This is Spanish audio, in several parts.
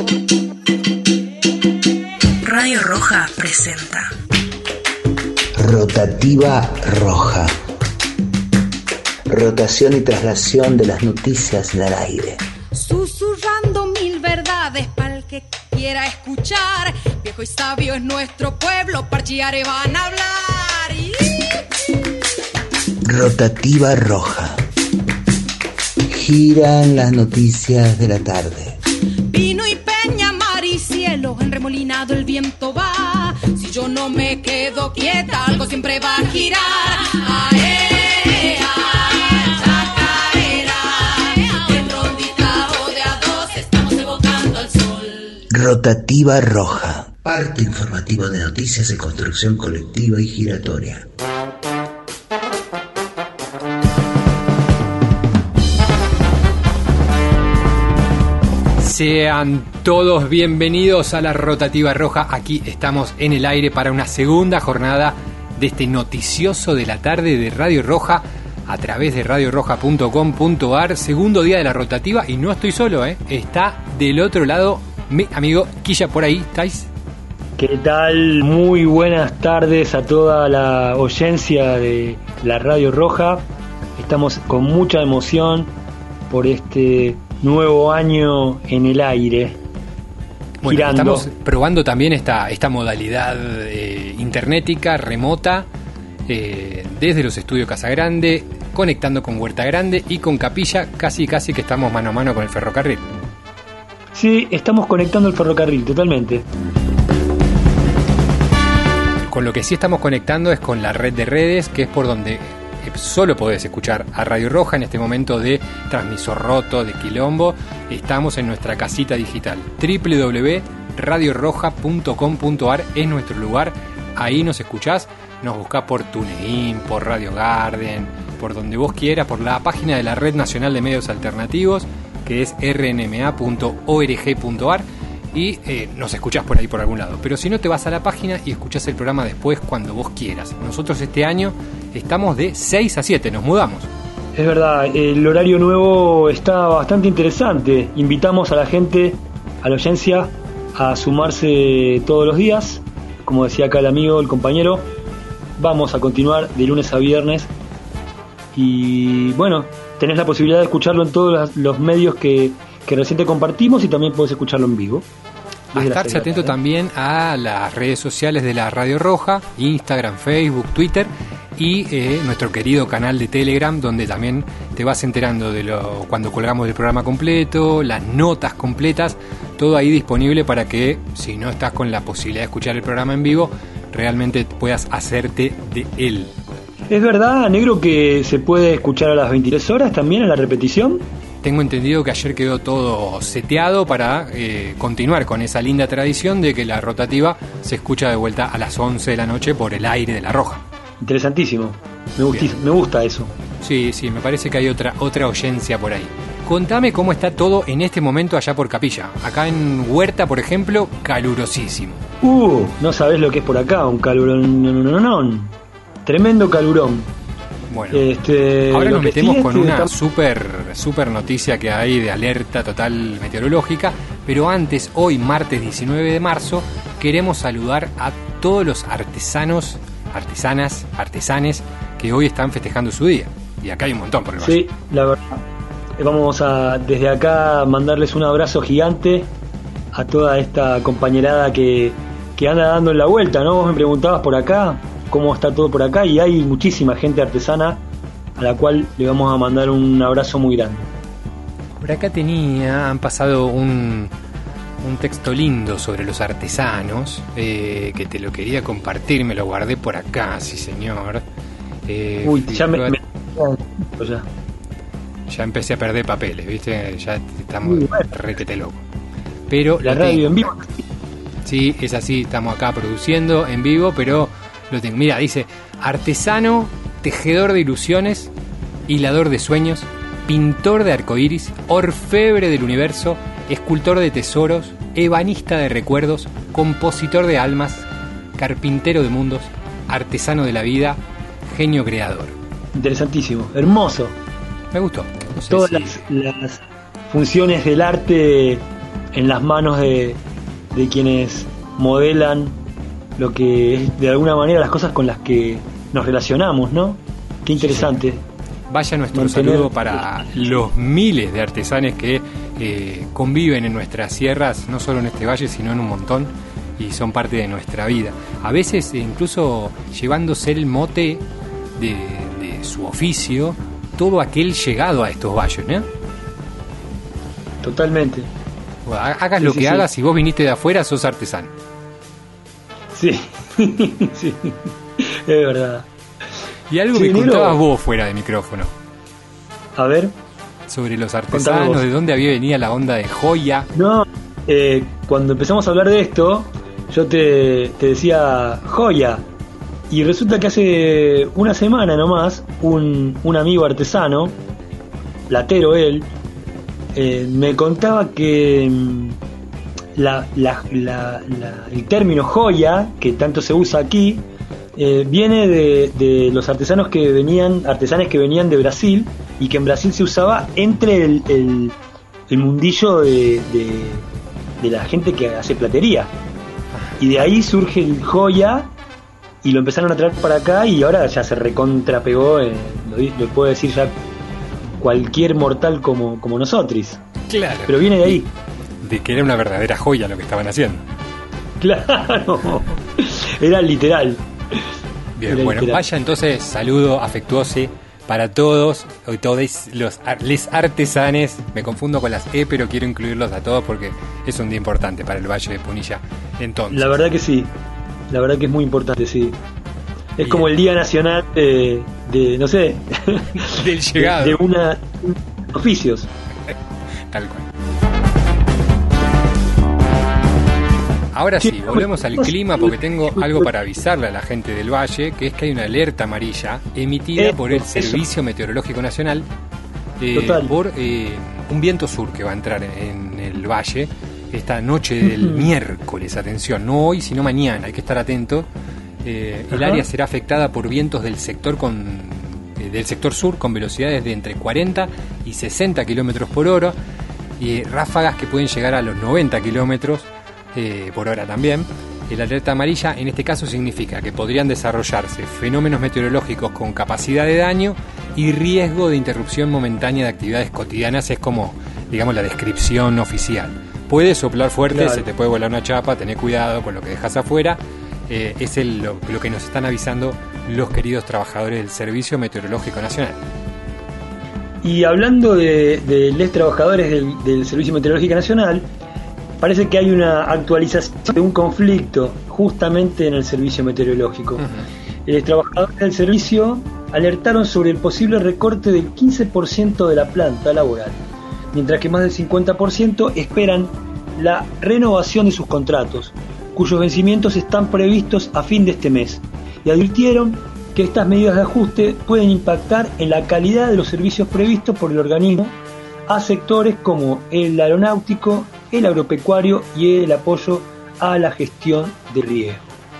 Radio Roja presenta Rotativa Roja. Rotación y traslación de las noticias del aire. Susurrando mil verdades pa'l que quiera escuchar. Viejo y sabio es nuestro pueblo, parchiare van a hablar. Rotativa Roja. Giran las noticias de la tarde. Vino y peña, mar y cielo, enremolinado el viento va. Si yo no me quedo quieta, algo siempre va a girar. Rotativa Roja. Parte informativo de noticias de construcción colectiva y giratoria. Sean todos bienvenidos a la Rotativa Roja. Aquí estamos en el aire para una segunda jornada de este noticioso de la tarde de Radio Roja a través de radioroja.com.ar. Segundo día de la rotativa y no estoy solo, está del otro lado mi amigo Quilla. Por ahí, ¿estáis? ¿Qué tal? Muy buenas tardes a toda la audiencia de la Radio Roja. Estamos con mucha emoción por este nuevo año en el aire. Bueno, girando. Estamos probando también esta modalidad internética, remota, desde los estudios Casagrande, conectando con Huerta Grande y con Capilla, casi que estamos mano a mano con el ferrocarril. Sí, estamos conectando el ferrocarril, totalmente. Con lo que sí estamos conectando es con la red de redes, que es por donde solo podés escuchar a Radio Roja en este momento de transmisor roto, de quilombo. Estamos en nuestra casita digital. www.radioroja.com.ar es nuestro lugar. Ahí nos escuchás, nos buscás por TuneIn, por Radio Garden, por donde vos quieras, por la página de la Red Nacional de Medios Alternativos, que es rnma.org.ar, y nos escuchás por ahí por algún lado. Pero si no, te vas a la página y escuchás el programa después cuando vos quieras. Nosotros este año estamos de 6 a 7, nos mudamos. Es verdad, el horario nuevo está bastante interesante. Invitamos a la gente, a la audiencia, a sumarse todos los días. Como decía acá el amigo, el compañero, vamos a continuar de lunes a viernes. Y bueno, tenés la posibilidad de escucharlo en todos los medios que recién te compartimos, y también podés escucharlo en vivo. A estarse atento también a las redes sociales de la Radio Roja, Instagram, Facebook, Twitter y nuestro querido canal de Telegram, donde también te vas enterando de cuando colgamos el programa completo, las notas completas, todo ahí disponible para que, si no estás con la posibilidad de escuchar el programa en vivo, realmente puedas hacerte de él. ¿Es verdad, negro, que se puede escuchar a las 23 horas también en la repetición? Tengo entendido que ayer quedó todo seteado para continuar con esa linda tradición de que la rotativa se escucha de vuelta a las 11 de la noche por el aire de La Roja. Interesantísimo, me gusta eso. Sí, me parece que hay otra audiencia por ahí. Contame cómo está todo en este momento allá por Capilla. Acá en Huerta, por ejemplo, calurosísimo. No sabés lo que es por acá, un calurón. Tremendo calurón. Bueno, ahora nos metemos con una super noticia que hay de alerta total meteorológica, pero antes, hoy martes 19 de marzo, queremos saludar a todos los artesanos, artesanes que hoy están festejando su día. Y acá hay un montón por el valle. Sí, la verdad. Vamos a desde acá mandarles un abrazo gigante a toda esta compañerada que anda dando la vuelta, ¿no? Vos me preguntabas por acá cómo está todo por acá, y hay muchísima gente artesana a la cual le vamos a mandar un abrazo muy grande. Por acá han pasado un texto lindo sobre los artesanos, que te lo quería compartir, me lo guardé por acá, sí señor. Ya empecé a perder papeles, ¿viste? Ya estamos requete loco. Pero la radio en vivo. Sí, es así, estamos acá produciendo en vivo, pero lo tengo. Mira, dice: artesano, tejedor de ilusiones, hilador de sueños, pintor de arcoíris, orfebre del universo, escultor de tesoros, ebanista de recuerdos, compositor de almas, carpintero de mundos, artesano de la vida, genio creador. Interesantísimo, hermoso. Me gustó. No sé Todas las funciones del arte en las manos de quienes modelan lo que es de alguna manera las cosas con las que nos relacionamos, ¿no? Qué interesante. Sí. Vaya nuestro saludo para los miles de artesanes que conviven en nuestras sierras, no solo en este valle, sino en un montón, y son parte de nuestra vida. A veces incluso llevándose el mote de su oficio, todo aquel llegado a estos valles, ¿no? Totalmente. Bueno, hagas lo que hagas, si vos viniste de afuera, sos artesano. Sí, sí, es verdad. Y algo que contabas vos fuera de micrófono. A ver. Sobre los artesanos, de dónde había venido la onda de joya. No, cuando empezamos a hablar de esto, yo te decía joya. Y resulta que hace una semana nomás, un amigo artesano, platero él, me contaba que el término joya, que tanto se usa aquí, viene de los artesanos que venían de Brasil, y que en Brasil se usaba entre el mundillo de la gente que hace platería, y de ahí surge el joya, y lo empezaron a traer para acá, y ahora ya se recontrapegó, lo puede decir ya cualquier mortal como nosotros. Claro. Pero viene de ahí. De que era una verdadera joya lo que estaban haciendo. Claro. Era literal. Bien, era bueno, literal. Vaya entonces, saludo afectuoso para todos y todos les artesanes. Me confundo con las pero quiero incluirlos a todos porque es un día importante para el Valle de Punilla. Entonces, la verdad que sí. La verdad que es muy importante, sí. Es bien. Como el Día Nacional de no sé, del llegado. De oficios. Tal cual. Ahora sí, volvemos al clima porque tengo algo para avisarle a la gente del Valle, que es que hay una alerta amarilla emitida por el Servicio Meteorológico Nacional por un viento sur que va a entrar en el Valle esta noche del miércoles. Atención, no hoy sino mañana, hay que estar atento. El área será afectada por vientos del sector sur con velocidades de entre 40 y 60 kilómetros por hora y ráfagas que pueden llegar a los 90 kilómetros por hora también. La alerta amarilla en este caso significa que podrían desarrollarse fenómenos meteorológicos con capacidad de daño y riesgo de interrupción momentánea de actividades cotidianas. Es como, digamos, la descripción oficial. Puede soplar fuerte, claro. Se te puede volar una chapa, tené cuidado con lo que dejas afuera. Es lo que nos están avisando los queridos trabajadores del Servicio Meteorológico Nacional. Y hablando de los trabajadores del Servicio Meteorológico Nacional, parece que hay una actualización de un conflicto justamente en el servicio meteorológico. Los trabajadores del servicio alertaron sobre el posible recorte del 15% de la planta laboral, mientras que más del 50% esperan la renovación de sus contratos, cuyos vencimientos están previstos a fin de este mes, y advirtieron que estas medidas de ajuste pueden impactar en la calidad de los servicios previstos por el organismo a sectores como el aeronáutico, el agropecuario y el apoyo a la gestión de riesgo.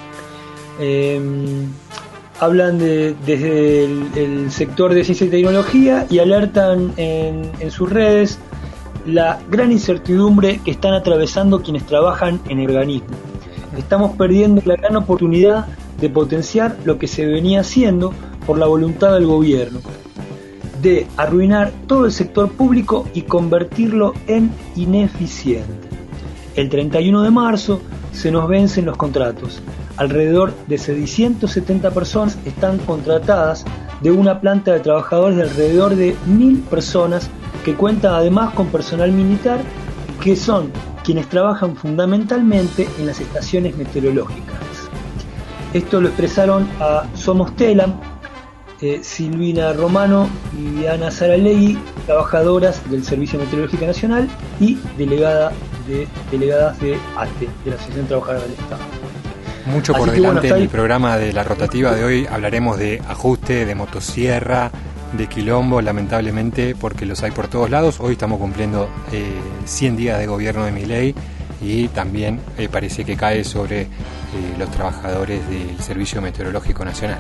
Hablan desde el sector de ciencia y tecnología y alertan en sus redes la gran incertidumbre que están atravesando quienes trabajan en el organismo. Estamos perdiendo la gran oportunidad de potenciar lo que se venía haciendo por la voluntad del gobierno, de arruinar todo el sector público y convertirlo en ineficiente. El 31 de marzo se nos vencen los contratos. Alrededor de 670 personas están contratadas de una planta de trabajadores de alrededor de 1.000 personas que cuenta además con personal militar, que son quienes trabajan fundamentalmente en las estaciones meteorológicas. Esto lo expresaron a Somos Telam, Silvina Romano y Ana Saralegui, trabajadoras del Servicio Meteorológico Nacional y delegadas de ATE, de la Asociación Trabajadora del Estado. Mucho por delante en el programa de la rotativa de hoy. Hablaremos de ajuste, de motosierra, de quilombo, lamentablemente, porque los hay por todos lados. Hoy estamos cumpliendo 100 días de gobierno de Milei y también parece que cae sobre los trabajadores del Servicio Meteorológico Nacional.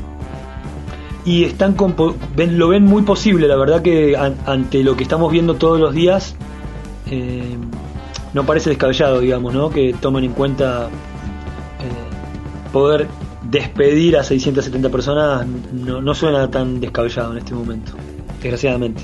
Y lo ven muy posible, la verdad que ante lo que estamos viendo todos los días, no parece descabellado, digamos, ¿no? Que tomen en cuenta poder despedir a 670 personas, no suena tan descabellado en este momento, desgraciadamente.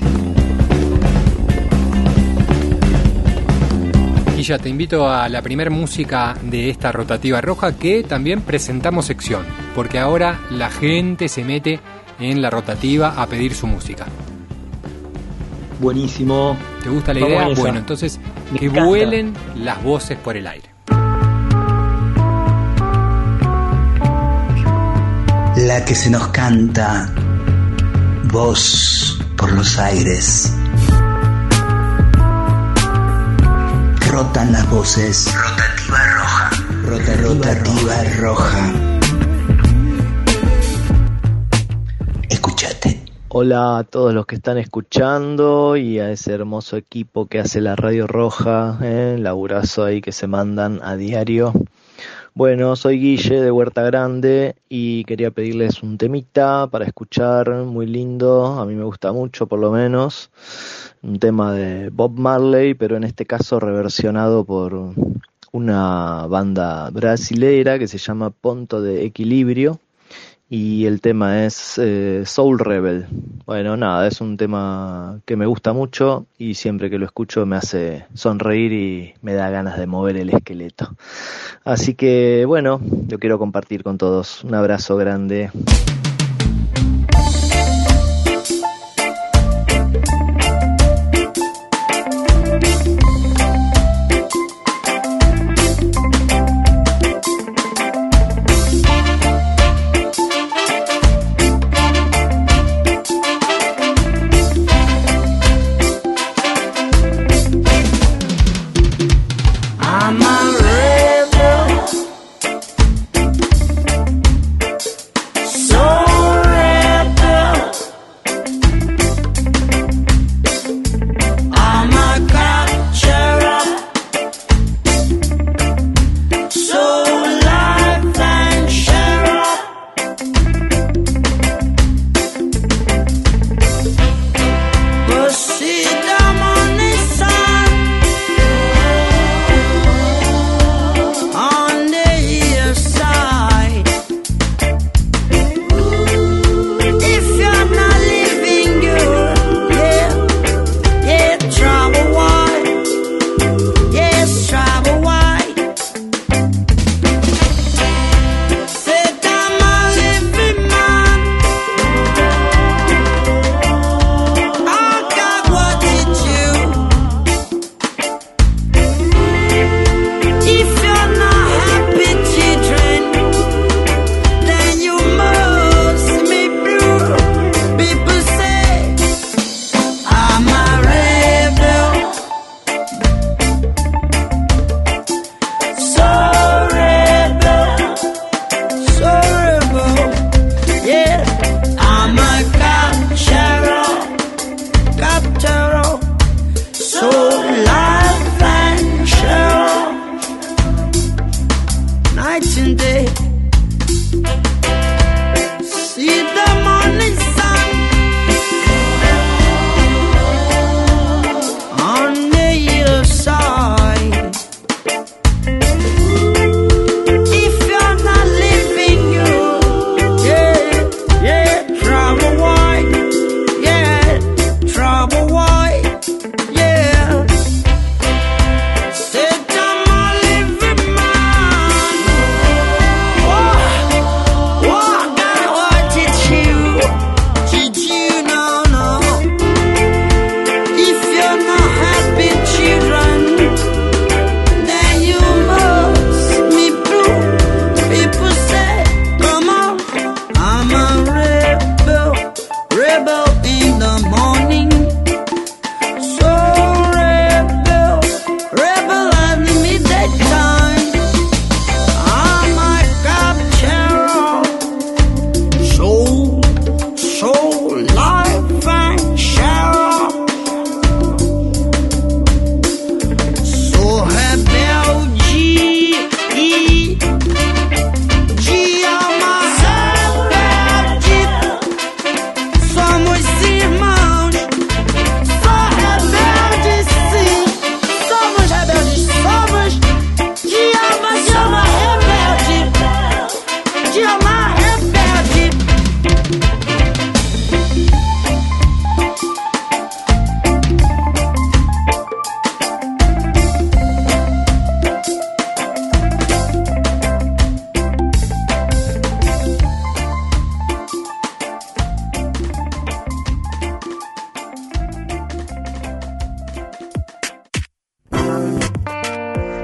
Y ya te invito a la primer música de esta rotativa roja, que también presentamos sección, porque ahora la gente se mete en la rotativa a pedir su música. Buenísimo. ¿Te gusta la idea? Bueno, entonces que vuelen las voces por el aire. La que se nos canta, voz por los aires. Rotan las voces. Rotativa roja. Rotativa roja. Escuchate. Hola a todos los que están escuchando y a ese hermoso equipo que hace la Radio Roja, laburazo ahí que se mandan a diario. Bueno, soy Guille de Huerta Grande y quería pedirles un temita para escuchar, muy lindo, a mí me gusta mucho por lo menos, un tema de Bob Marley, pero en este caso reversionado por una banda brasileira que se llama Ponto de Equilibrio y el tema es Soul Rebel. Bueno, nada, es un tema que me gusta mucho y siempre que lo escucho me hace sonreír y me da ganas de mover el esqueleto. Así que bueno, lo quiero compartir con todos. Un abrazo grande. So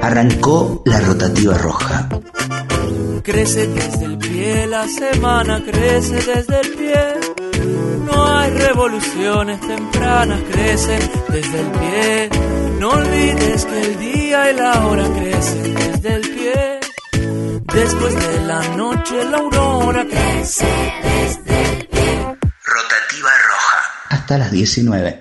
Arrancó la rotativa roja. Crece desde el pie, la semana crece desde el pie. No hay revoluciones tempranas, crecen desde el pie. No olvides que el día y la hora crecen desde el pie. Después de la noche la aurora crece desde el pie. Rotativa roja. Hasta las 19.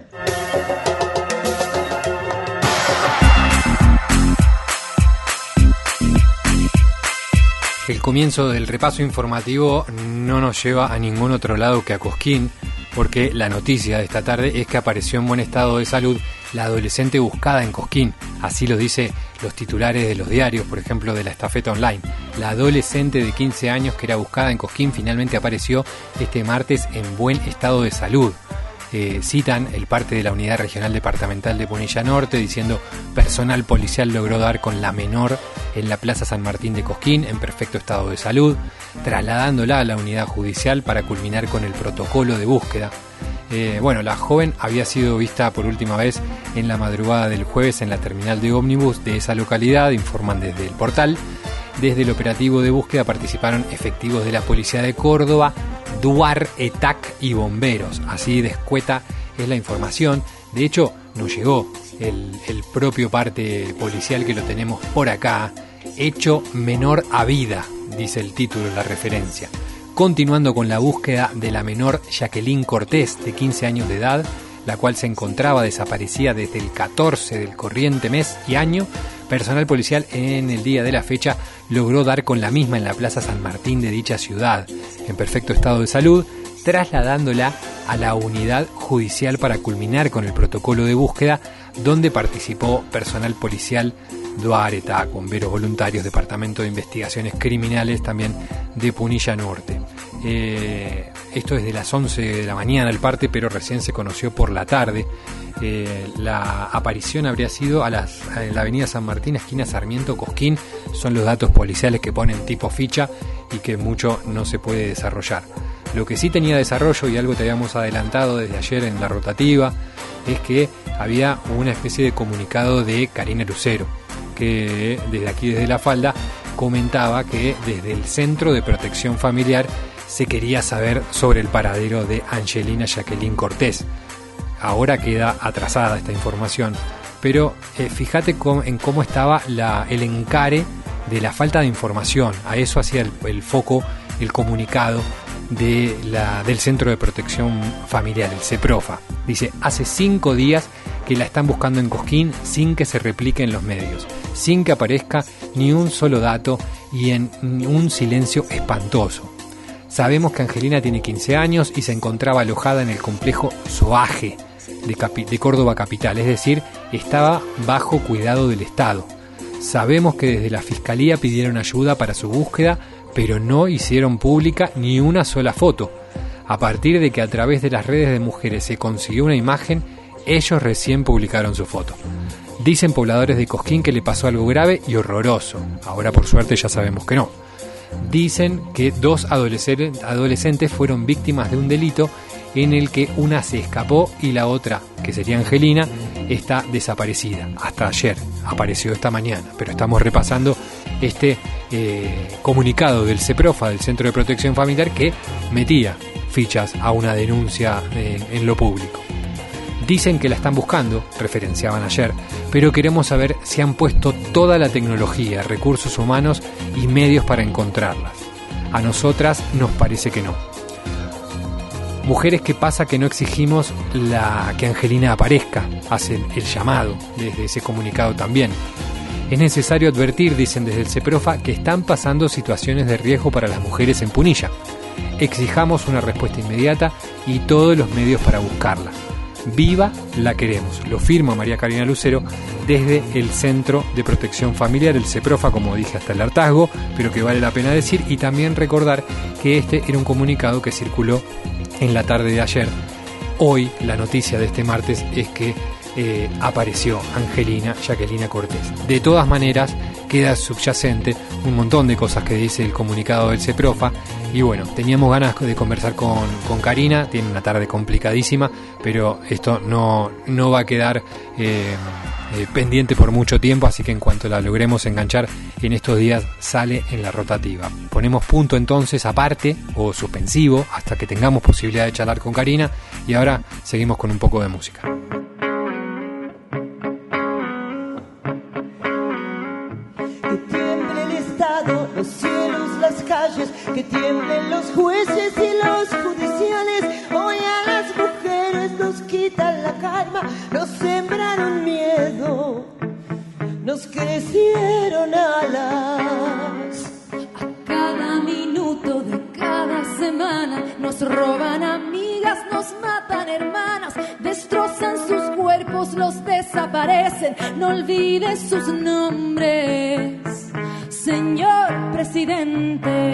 El comienzo del repaso informativo no nos lleva a ningún otro lado que a Cosquín, porque la noticia de esta tarde es que apareció en buen estado de salud la adolescente buscada en Cosquín. Así lo dice los titulares de los diarios, por ejemplo de La Estafeta Online. La adolescente de 15 años que era buscada en Cosquín finalmente apareció este martes en buen estado de salud. Citan el parte de la Unidad Regional Departamental de Punilla Norte diciendo: personal policial logró dar con la menor en la Plaza San Martín de Cosquín en perfecto estado de salud, trasladándola a la unidad judicial para culminar con el protocolo de búsqueda. La joven había sido vista por última vez en la madrugada del jueves en la terminal de ómnibus de esa localidad, informan desde el portal. Desde el operativo de búsqueda participaron efectivos de la Policía de Córdoba, DUAR, ETAC y bomberos. Así de escueta es la información. De hecho, nos llegó el propio parte policial que lo tenemos por acá. Hecho menor a vida, dice el título de la referencia. Continuando con la búsqueda de la menor Jacqueline Cortés, de 15 años de edad, la cual se encontraba desaparecida desde el 14 del corriente mes y año, personal policial en el día de la fecha logró dar con la misma en la Plaza San Martín de dicha ciudad, en perfecto estado de salud, trasladándola a la unidad judicial para culminar con el protocolo de búsqueda, donde participó personal policial, DUAR, ETAC, bomberos voluntarios, Departamento de Investigaciones Criminales, también de Punilla Norte. Esto es de las 11 de la mañana el parte, pero recién se conoció por la tarde. La aparición habría sido en la avenida San Martín, esquina Sarmiento, Cosquín. Son los datos policiales que ponen tipo ficha y que mucho no se puede desarrollar. Lo que sí tenía desarrollo, y algo te habíamos adelantado desde ayer en la rotativa, es que había una especie de comunicado de Karina Lucero, que desde aquí, desde La Falda, comentaba que desde el Centro de Protección Familiar se quería saber sobre el paradero de Angelina Jacqueline Cortés. Ahora queda atrasada esta información, pero fíjate en cómo estaba el encare de la falta de información. A eso hacía el foco el comunicado del Centro de Protección Familiar, el CEPROFA. Dice: hace 5 días que la están buscando en Cosquín sin que se replique en los medios, sin que aparezca ni un solo dato y en un silencio espantoso. Sabemos que Angelina tiene 15 años y se encontraba alojada en el complejo Soaje de Córdoba capital, es decir, estaba bajo cuidado del Estado. Sabemos que desde la Fiscalía pidieron ayuda para su búsqueda, pero no hicieron pública ni una sola foto. A partir de que a través de las redes de mujeres se consiguió una imagen, ellos recién publicaron su foto. Dicen pobladores de Cosquín que le pasó algo grave y horroroso. Ahora por suerte ya sabemos que no. Dicen que 2 adolescentes fueron víctimas de un delito en el que una se escapó y la otra, que sería Angelina, está desaparecida. Hasta ayer, apareció esta mañana, pero estamos repasando este comunicado del CEPROFA, del Centro de Protección Familiar, que metía fichas a una denuncia en lo público. Dicen que la están buscando, referenciaban ayer, pero queremos saber si han puesto toda la tecnología, recursos humanos y medios para encontrarlas. A nosotras nos parece que no. Mujeres, ¿qué pasa que no exigimos que Angelina aparezca? Hacen el llamado desde ese comunicado también. Es necesario advertir, dicen desde el CEPROFA, que están pasando situaciones de riesgo para las mujeres en Punilla. Exijamos una respuesta inmediata y todos los medios para buscarla. Viva la queremos, lo firma María Karina Lucero desde el Centro de Protección Familiar, el CEPROFA, como dije hasta el hartazgo, pero que vale la pena decir, y también recordar que este era un comunicado que circuló en la tarde de ayer. Hoy la noticia de este martes es que apareció Angelina Jacquelina Cortés. De todas maneras, queda subyacente un montón de cosas que dice el comunicado del CEPROFA. Y bueno, teníamos ganas de conversar con Karina. Tiene una tarde complicadísima, pero esto no va a quedar pendiente por mucho tiempo, así que en cuanto la logremos enganchar en estos días sale en la rotativa. Ponemos punto entonces aparte o suspensivo hasta que tengamos posibilidad de charlar con Karina, y ahora seguimos con un poco de música. Que tiemble el Estado, los cielos, las calles, que tiemblen los jueces y los judiciales. Hoy a las mujeres nos quitan la calma, nos sembraron miedo, nos crecieron alas. A cada minuto de cada semana nos roban amigas, nos matan hermanas, destrozan sus cuerpos, los desaparecen. No olvides sus nombres, señor presidente.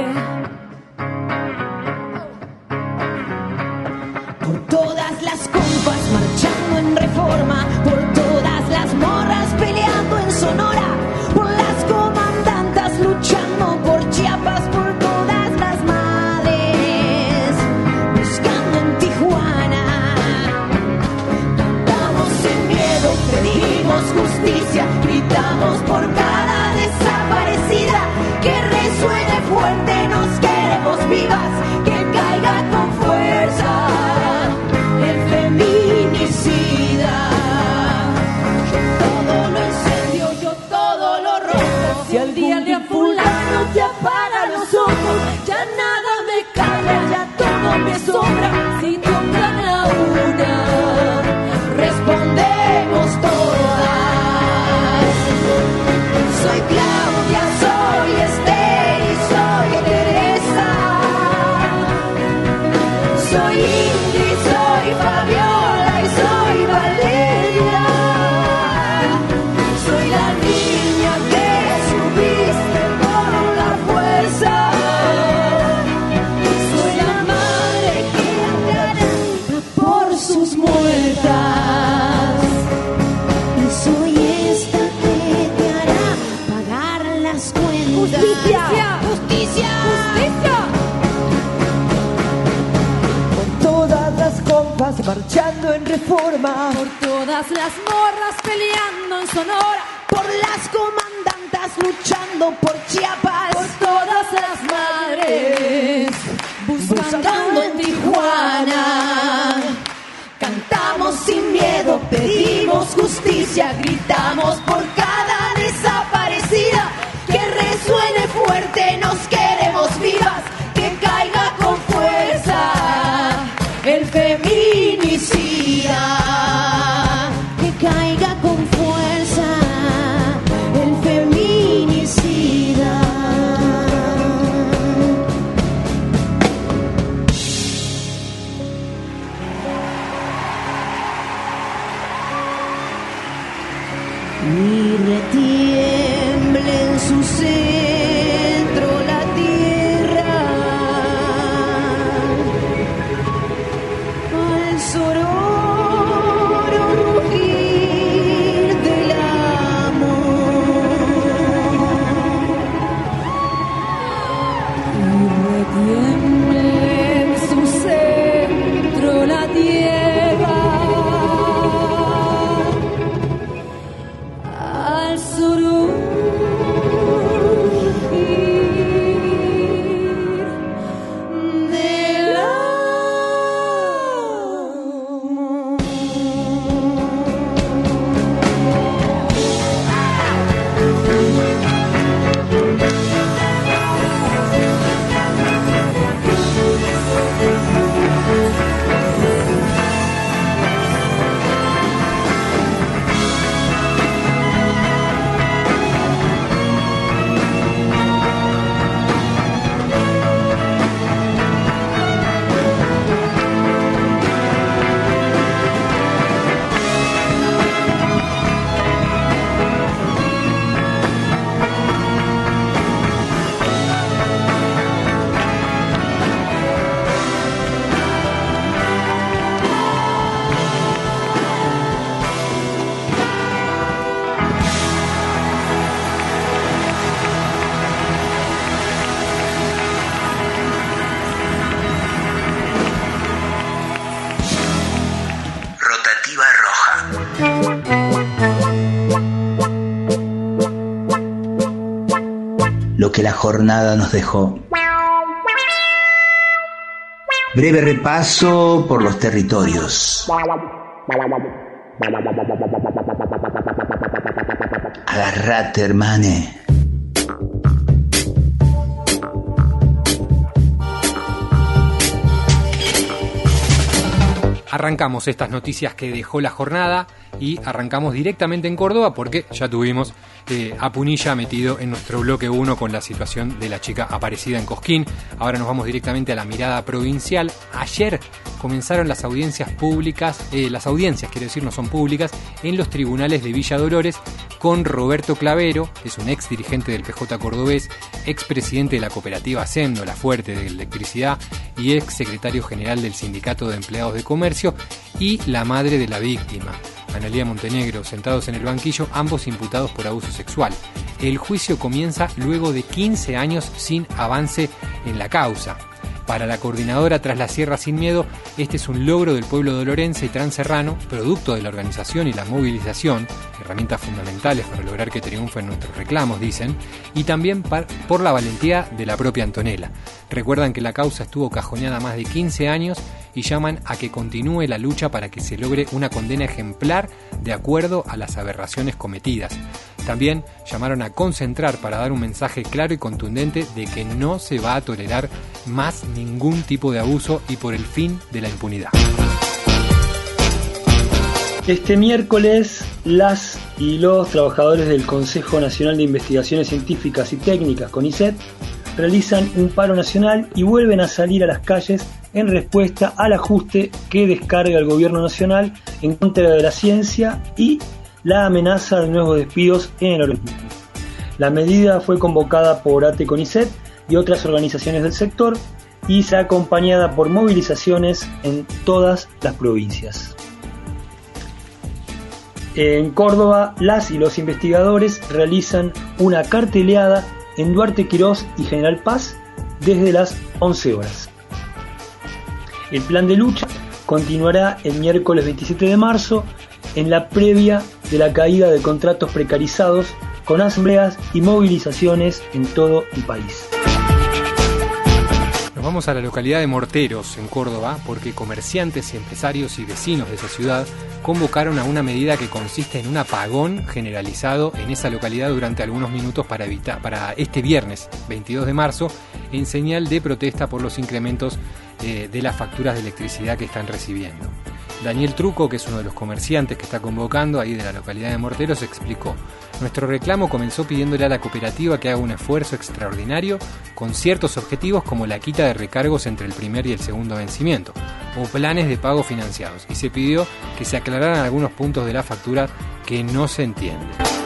Por todas las compas marchando en Reforma, por todas las morras peleando en Sonora, por las comandantas luchando por Chiapas, por todas las madres buscando en Tijuana. Cantamos sin miedo, pedimos justicia, gritamos por cada desaparecida. Que resuene fuerte, nos queremos vivas, que caiga con fuerza el feminicida. Yo todo lo incendio, yo todo lo rojo. Si al día de fulano te apaga los ojos, ya nada me calla, ya todo me sobra. Si tocan a una, respondemos todas. Soy Claudia, soy Esther y soy Teresa. Soy Ingrid, soy Fabiola y soy Valeria. Soy la niña que subiste por la fuerza. Soy la madre que agradece por sus muertas. Y soy esta que te hará pagar las cuentas. ¡Justicia! ¡Justicia! ¡Justicia! Por todas las compas marchando en Reforma, Por todas las morras peleando en Sonora, por las comandantas luchando por Chiapas, por todas las madres buscando en Tijuana. Cantamos sin miedo, pedimos justicia, gritamos por cada desaparecida. Que resuene fuerte, nos queremos vivas, que caiga con fuerza el feminicida. Que caiga con fuerza el feminicida. lo que la jornada nos dejó. Breve repaso por los territorios. Agarrate, hermane. Arrancamos estas noticias que dejó la jornada y arrancamos directamente en Córdoba porque ya tuvimos a Punilla metido en nuestro bloque 1 con la situación de la chica aparecida en Cosquín. Ahora nos vamos directamente a la mirada provincial. Ayer comenzaron las audiencias públicas, quiero decir, no son públicas, en los tribunales de Villa Dolores con Roberto Clavero, que es un ex dirigente del PJ cordobés, ex presidente de la cooperativa Sendo, la fuerte de electricidad, y ex secretario general del Sindicato de Empleados de Comercio, y la madre de la víctima, Analía Montenegro, sentados en el banquillo, ambos imputados por abuso sexual. El juicio comienza luego de 15 años sin avance en la causa. Para la coordinadora Tras la Sierra Sin Miedo, este es un logro del pueblo dolorense y transerrano, producto de la organización y la movilización, herramientas fundamentales para lograr que triunfen nuestros reclamos, dicen, y también por la valentía de la propia Antonella. Recuerdan que la causa estuvo cajoneada más de 15 años y llaman a que continúe la lucha para que se logre una condena ejemplar de acuerdo a las aberraciones cometidas. También llamaron a concentrar para dar un mensaje claro y contundente de que no se va a tolerar más ningún tipo de abuso y por el fin de la impunidad. Este miércoles, las y los trabajadores del Consejo Nacional de Investigaciones Científicas y Técnicas, CONICET, realizan un paro nacional y vuelven a salir a las calles en respuesta al ajuste que descarga el gobierno nacional en contra de la ciencia y la amenaza de nuevos despidos en el organismo. La medida fue convocada por ATE-CONICET y otras organizaciones del sector y será acompañada por movilizaciones en todas las provincias. En Córdoba, las y los investigadores realizan una carteleada en Duarte Quirós y General Paz desde las 11 horas. El plan de lucha continuará el miércoles 27 de marzo en la previa de la caída de contratos precarizados con asambleas y movilizaciones en todo el país. Nos vamos a la localidad de Morteros, en Córdoba, porque comerciantes, empresarios y vecinos de esa ciudad convocaron a una medida que consiste en un apagón generalizado en esa localidad durante algunos minutos para este viernes 22 de marzo, en señal de protesta por los incrementos de las facturas de electricidad que están recibiendo. Daniel Truco, que es uno de los comerciantes que está convocando ahí de la localidad de Morteros, explicó: nuestro reclamo comenzó pidiéndole a la cooperativa que haga un esfuerzo extraordinario con ciertos objetivos como la quita de recargos entre el primer y el segundo vencimiento o planes de pago financiados, y se pidió que se aclararan algunos puntos de la factura que no se entienden.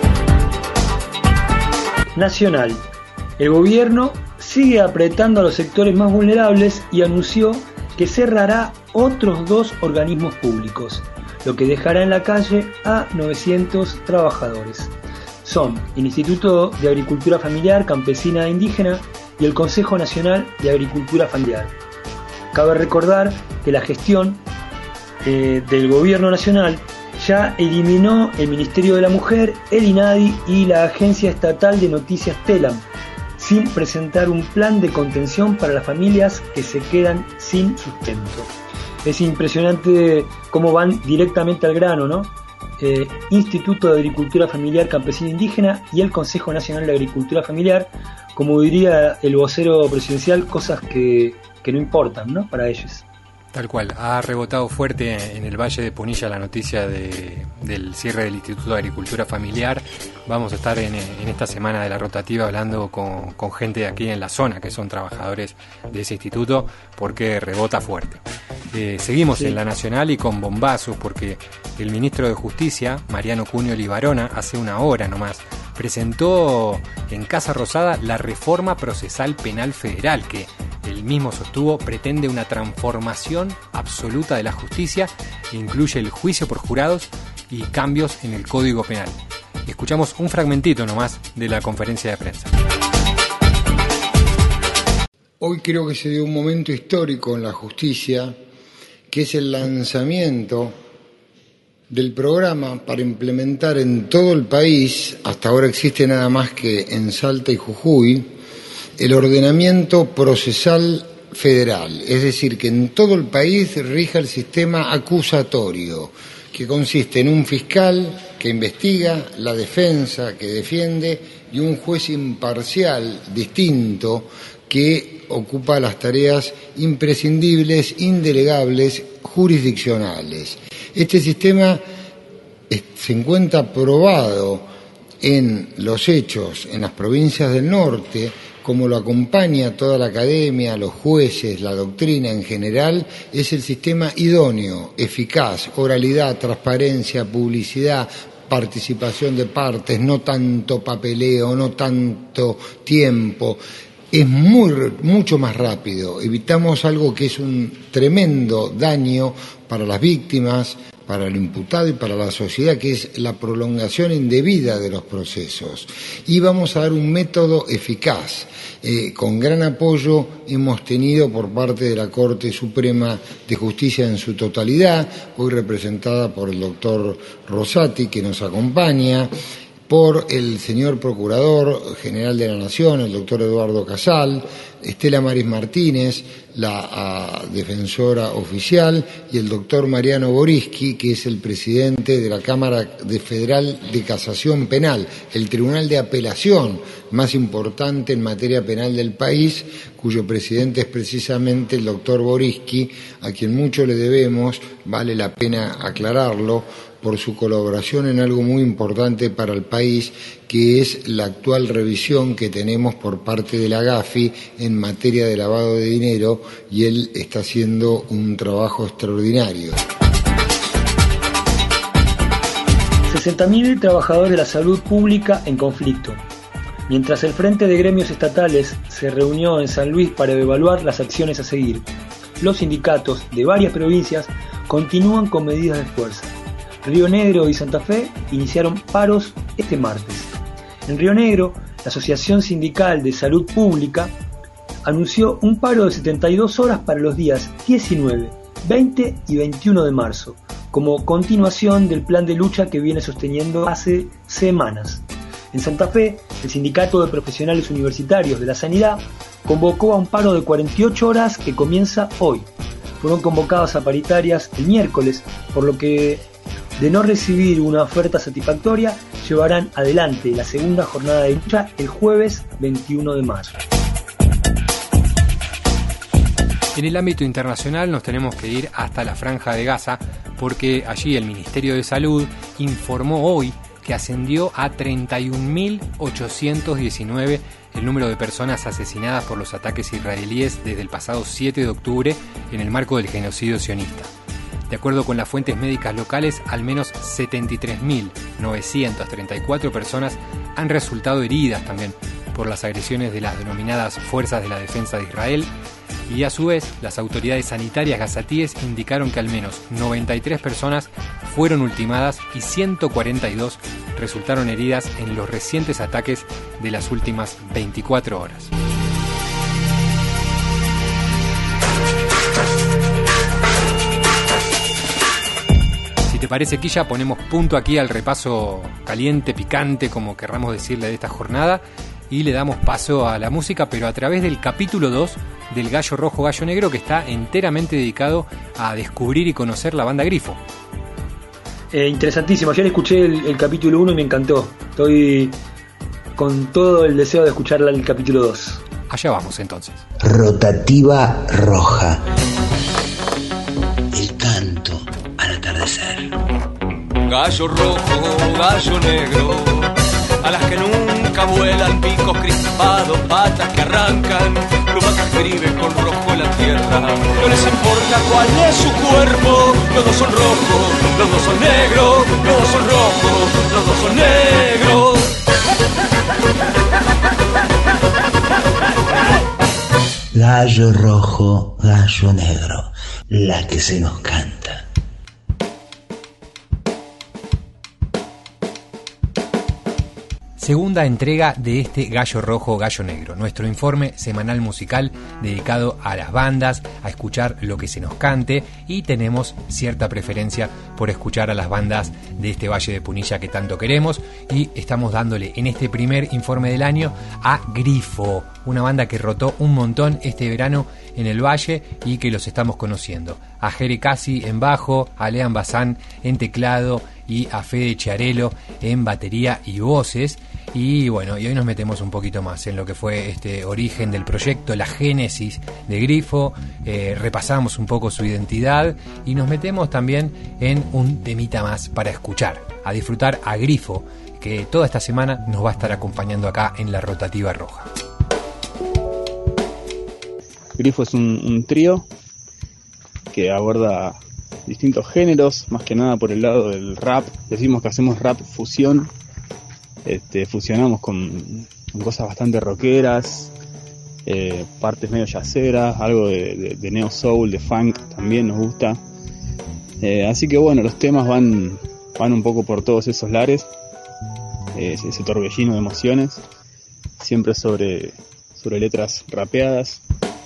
Nacional. El gobierno sigue apretando a los sectores más vulnerables y anunció que cerrará otros 2 organismos públicos, lo que dejará en la calle a 900 trabajadores. Son el Instituto de Agricultura Familiar, Campesina e Indígena y el Consejo Nacional de Agricultura Familiar. Cabe recordar que la gestión del Gobierno Nacional ya eliminó el Ministerio de la Mujer, el INADI y la Agencia Estatal de Noticias TELAM, sin presentar un plan de contención para las familias que se quedan sin sustento. Es impresionante cómo van directamente al grano, ¿no? Instituto de Agricultura Familiar, Campesina e Indígena y el Consejo Nacional de Agricultura Familiar, como diría el vocero presidencial, cosas que no importan, ¿no?, para ellos. Tal cual, ha rebotado fuerte en el Valle de Punilla la noticia del cierre del Instituto de Agricultura Familiar. Vamos a estar en esta semana de la rotativa hablando con gente de aquí en la zona que son trabajadores de ese instituto, porque rebota fuerte. Seguimos en la nacional y con bombazos, porque el ministro de Justicia, Mariano Cunio Libarona, hace una hora nomás presentó en Casa Rosada la reforma procesal penal federal, que él mismo sostuvo pretende una transformación absoluta de la justicia e incluye el juicio por jurados y cambios en el Código Penal. Escuchamos un fragmentito nomás de la conferencia de prensa. Hoy creo que se dio un momento histórico en la justicia, que es el lanzamiento del programa para implementar en todo el país, hasta ahora existe nada más que en Salta y Jujuy, el ordenamiento procesal federal, es decir, que en todo el país rija el sistema acusatorio, que consiste en un fiscal que investiga, la defensa que defiende y un juez imparcial distinto que ocupa las tareas imprescindibles, indelegables, jurisdiccionales. Este sistema se encuentra probado en los hechos en las provincias del norte, como lo acompaña toda la academia, los jueces, la doctrina en general, es el sistema idóneo, eficaz, oralidad, transparencia, publicidad, participación de partes, no tanto papeleo, no tanto tiempo. Es mucho más rápido. Evitamos algo que es un tremendo daño para las víctimas, para el imputado y para la sociedad, que es la prolongación indebida de los procesos. Y vamos a dar un método eficaz. Con gran apoyo hemos tenido por parte de la Corte Suprema de Justicia en su totalidad, hoy representada por el doctor Rosati, que nos acompaña, por el señor Procurador General de la Nación, el doctor Eduardo Casal, Estela Maris Martínez, la defensora oficial, y el doctor Mariano Boriski, que es el presidente de la Cámara Federal de Casación Penal, el tribunal de apelación más importante en materia penal del país, cuyo presidente es precisamente el doctor Boriski, a quien mucho le debemos, vale la pena aclararlo, por su colaboración en algo muy importante para el país, que es la actual revisión que tenemos por parte de la GAFI en materia de lavado de dinero, y él está haciendo un trabajo extraordinario. 60.000 trabajadores de la salud pública en conflicto. Mientras el Frente de Gremios Estatales se reunió en San Luis para evaluar las acciones a seguir, los sindicatos de varias provincias continúan con medidas de fuerza. Río Negro y Santa Fe iniciaron paros este martes. En Río Negro, la Asociación Sindical de Salud Pública anunció un paro de 72 horas para los días 19, 20 y 21 de marzo, como continuación del plan de lucha que viene sosteniendo hace semanas. En Santa Fe, el Sindicato de Profesionales Universitarios de la Sanidad convocó a un paro de 48 horas que comienza hoy. Fueron convocadas a paritarias el miércoles, por lo que, de no recibir una oferta satisfactoria, llevarán adelante la segunda jornada de lucha el jueves 21 de marzo. En el ámbito internacional nos tenemos que ir hasta la Franja de Gaza, porque allí el Ministerio de Salud informó hoy que ascendió a 31.819 el número de personas asesinadas por los ataques israelíes desde el pasado 7 de octubre en el marco del genocidio sionista. De acuerdo con las fuentes médicas locales, al menos 73.934 personas han resultado heridas también por las agresiones de las denominadas Fuerzas de la Defensa de Israel, y a su vez las autoridades sanitarias gazatíes indicaron que al menos 93 personas fueron ultimadas y 142 resultaron heridas en los recientes ataques de las últimas 24 horas. Si te parece, Quilla, ponemos punto aquí al repaso caliente, picante, como querramos decirle, de esta jornada, y le damos paso a la música, pero a través del capítulo 2 del Gallo Rojo, Gallo Negro, que está enteramente dedicado a descubrir y conocer la banda Grifo. Interesantísimo, ayer escuché el capítulo 1 y me encantó. Estoy con todo el deseo de escuchar el capítulo 2. Allá vamos entonces. Rotativa roja. El canto al atardecer. Gallo rojo, gallo negro, alas que nunca vuelan, picos crispados, patas que arrancan, plumas que escriben con rojo la tierra. No les importa cuál es su cuerpo, los dos son rojos, los dos son negros, los dos son rojos, los dos son negros. Gallo rojo, gallo negro, la que se nos canta. segunda entrega de este Gallo Rojo, Gallo Negro, nuestro informe semanal musical dedicado a las bandas, a escuchar lo que se nos cante, y tenemos cierta preferencia por escuchar a las bandas de este Valle de Punilla que tanto queremos, y estamos dándole en este primer informe del año a Grifo, una banda que rotó un montón este verano en el Valle y que los estamos conociendo. A Jere Casi en bajo, a Lean Bazán en teclado y a Fede Chiarello en batería y voces. Y bueno, y hoy nos metemos un poquito más en lo que fue este origen del proyecto, la génesis de Grifo, repasamos un poco su identidad y nos metemos también en un temita más para escuchar, a disfrutar a Grifo, que toda esta semana nos va a estar acompañando acá en la Rotativa Roja. Grifo es un trío que aborda distintos géneros, más que nada por el lado del rap. Decimos que hacemos rap fusión, fusionamos con cosas bastante rockeras, partes medio jazzeras, algo de neo soul, de funk también nos gusta. Así que bueno, los temas van un poco por todos esos lares, ese torbellino de emociones, siempre sobre letras rapeadas.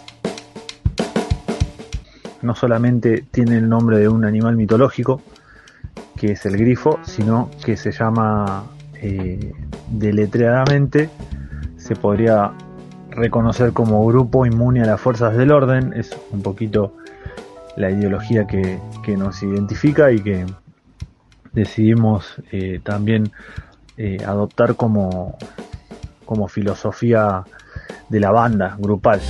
No solamente tiene el nombre de un animal mitológico, que es el grifo, sino que se llama, deletreadamente, se podría reconocer como grupo inmune a las fuerzas del orden. Es un poquito la ideología que nos identifica y que decidimos también adoptar como filosofía de la banda grupal.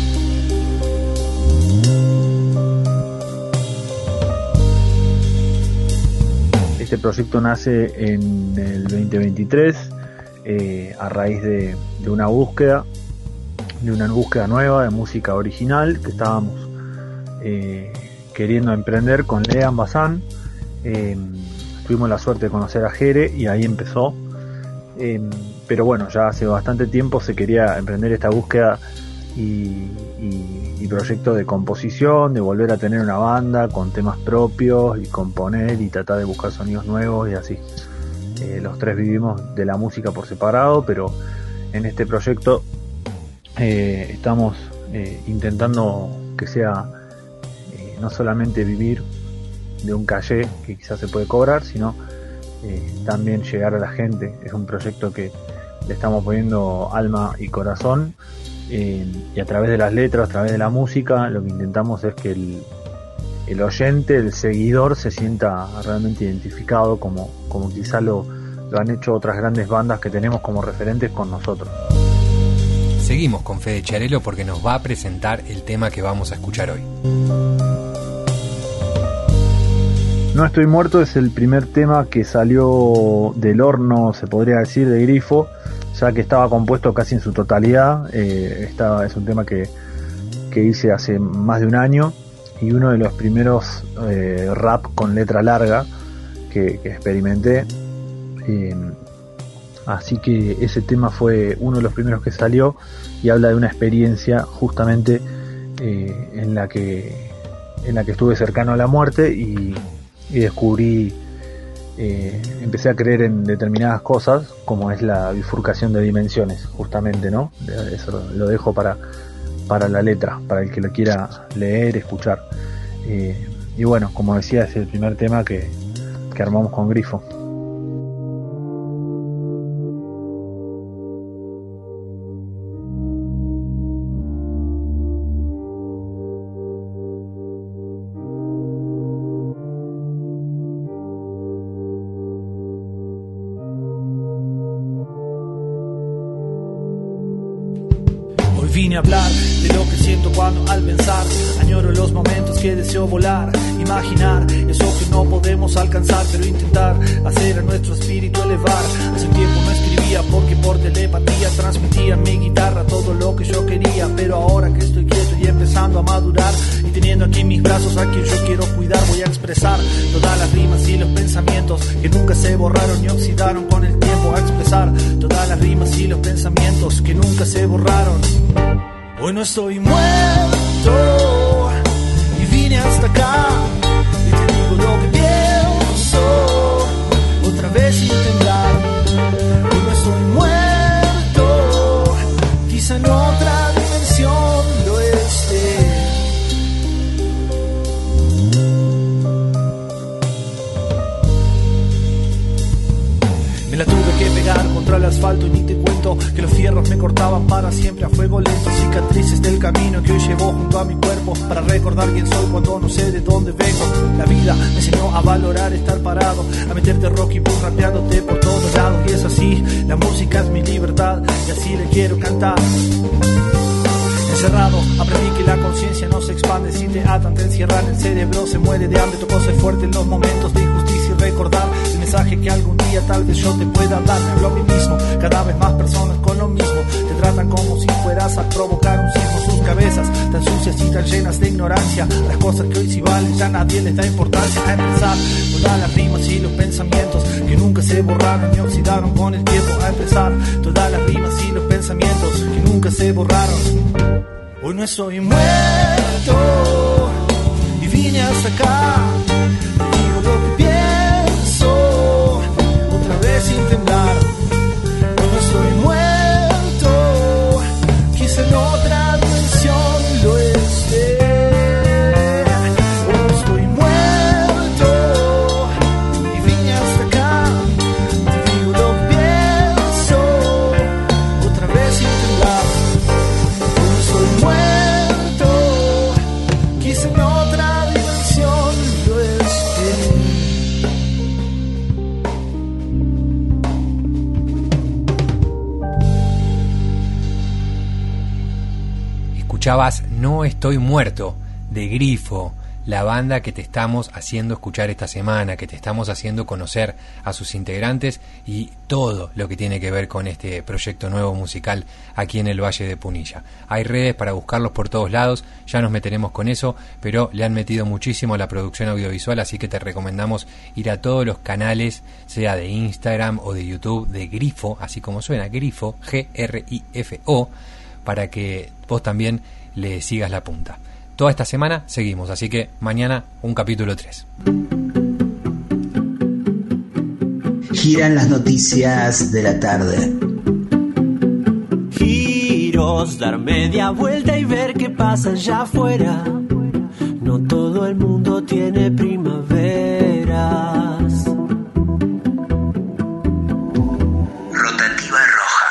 Este proyecto nace en el 2023 a raíz de una búsqueda nueva de música original que estábamos queriendo emprender con Lean Bazán. Tuvimos la suerte de conocer a Jere y ahí empezó, pero bueno, ya hace bastante tiempo se quería emprender esta búsqueda y proyecto de composición, de volver a tener una banda con temas propios y componer y tratar de buscar sonidos nuevos y así. Los tres vivimos de la música por separado, pero en este proyecto estamos intentando que sea no solamente vivir de un caché que quizás se puede cobrar, sino también llegar a la gente. Es un proyecto que le estamos poniendo alma y corazón, y a través de las letras, a través de la música, lo que intentamos es que el oyente, el seguidor, se sienta realmente identificado como quizá lo han hecho otras grandes bandas que tenemos como referentes con nosotros. Seguimos con Fede Chiarello porque nos va a presentar el tema que vamos a escuchar hoy. No estoy muerto es el primer tema que salió del horno, se podría decir, de Grifo, ya que estaba compuesto casi en su totalidad. Es un tema que hice hace más de un año y uno de los primeros rap con letra larga que experimenté. Así que ese tema fue uno de los primeros que salió y habla de una experiencia justamente en la que estuve cercano a la muerte y descubrí, empecé a creer en determinadas cosas, como es la bifurcación de dimensiones, justamente, ¿no? Eso lo dejo para la letra, para el que lo quiera leer, escuchar. Y bueno, como decía, es el primer tema que armamos con Grifo. Vine a hablar de lo que siento cuando al pensar añoro los momentos que deseo volar, imaginar eso que no podemos alcanzar, pero intentar hacer a nuestro espíritu elevar. Hace un tiempo no escribía porque por telepatía transmitía en mi guitarra todo lo que yo quería, pero ahora que estoy quieto y empezando a madurar y teniendo aquí en mis brazos a quien yo quiero cuidar, voy a expresar todas las rimas y los pensamientos que nunca se borraron ni oxidaron con el tiempo, a expresar todas las rimas y los pensamientos que nunca se borraron. Hoy no estoy muerto y vine hasta acá y te digo lo que pienso, otra vez intentar. Hoy no estoy muerto te cuento que los fierros me cortaban para siempre a fuego lento. Cicatrices del camino que hoy llevo junto a mi cuerpo para recordar quién soy cuando no sé de dónde vengo. La vida me enseñó a valorar estar parado, a meterte rock y bull rapeándote por todos lados. Y es así, la música es mi libertad y así le quiero cantar. Encerrado, aprendí que la conciencia no se expande si te atan, te encierran, el cerebro se muere de hambre. Tocó ser fuerte en los momentos de injusticia y recordar el mensaje que algún día tal vez yo te pueda dar. Me hablo a mí mismo, cada vez más personas con lo mismo te tratan como si fueras a provocar un sismo. Sus cabezas tan sucias y tan llenas de ignorancia, las cosas que hoy sí valen ya nadie les da importancia. A empezar, todas las rimas y los pensamientos que nunca se borraron ni oxidaron con el tiempo. A empezar, todas las rimas y los pensamientos que nunca se borraron. Hoy no estoy muerto y vine hasta acá. Te digo lo que pienso, otra vez sin temblar. Hoy no estoy muerto, quizá en otra dimensión lo esté. Hoy no estoy muerto y vine hasta acá. Te digo lo que pienso, otra vez sin temblar. Muerto, quizá en otra dimensión lo esté. Escuchabas No estoy muerto, de Grifo, la banda que te estamos haciendo escuchar esta semana, que te estamos haciendo conocer a sus integrantes y todo lo que tiene que ver con este proyecto nuevo musical aquí en el Valle de Punilla. Hay redes para buscarlos por todos lados, ya nos meteremos con eso, pero le han metido muchísimo a la producción audiovisual, así que te recomendamos ir a todos los canales, sea de Instagram o de YouTube, de Grifo, así como suena, Grifo, Grifo, para que vos también le sigas la punta. Toda esta semana seguimos, así que mañana un capítulo 3. Giran las noticias de la tarde. Giros, dar media vuelta y ver qué pasa allá afuera. No todo el mundo tiene primaveras. Rotativa roja.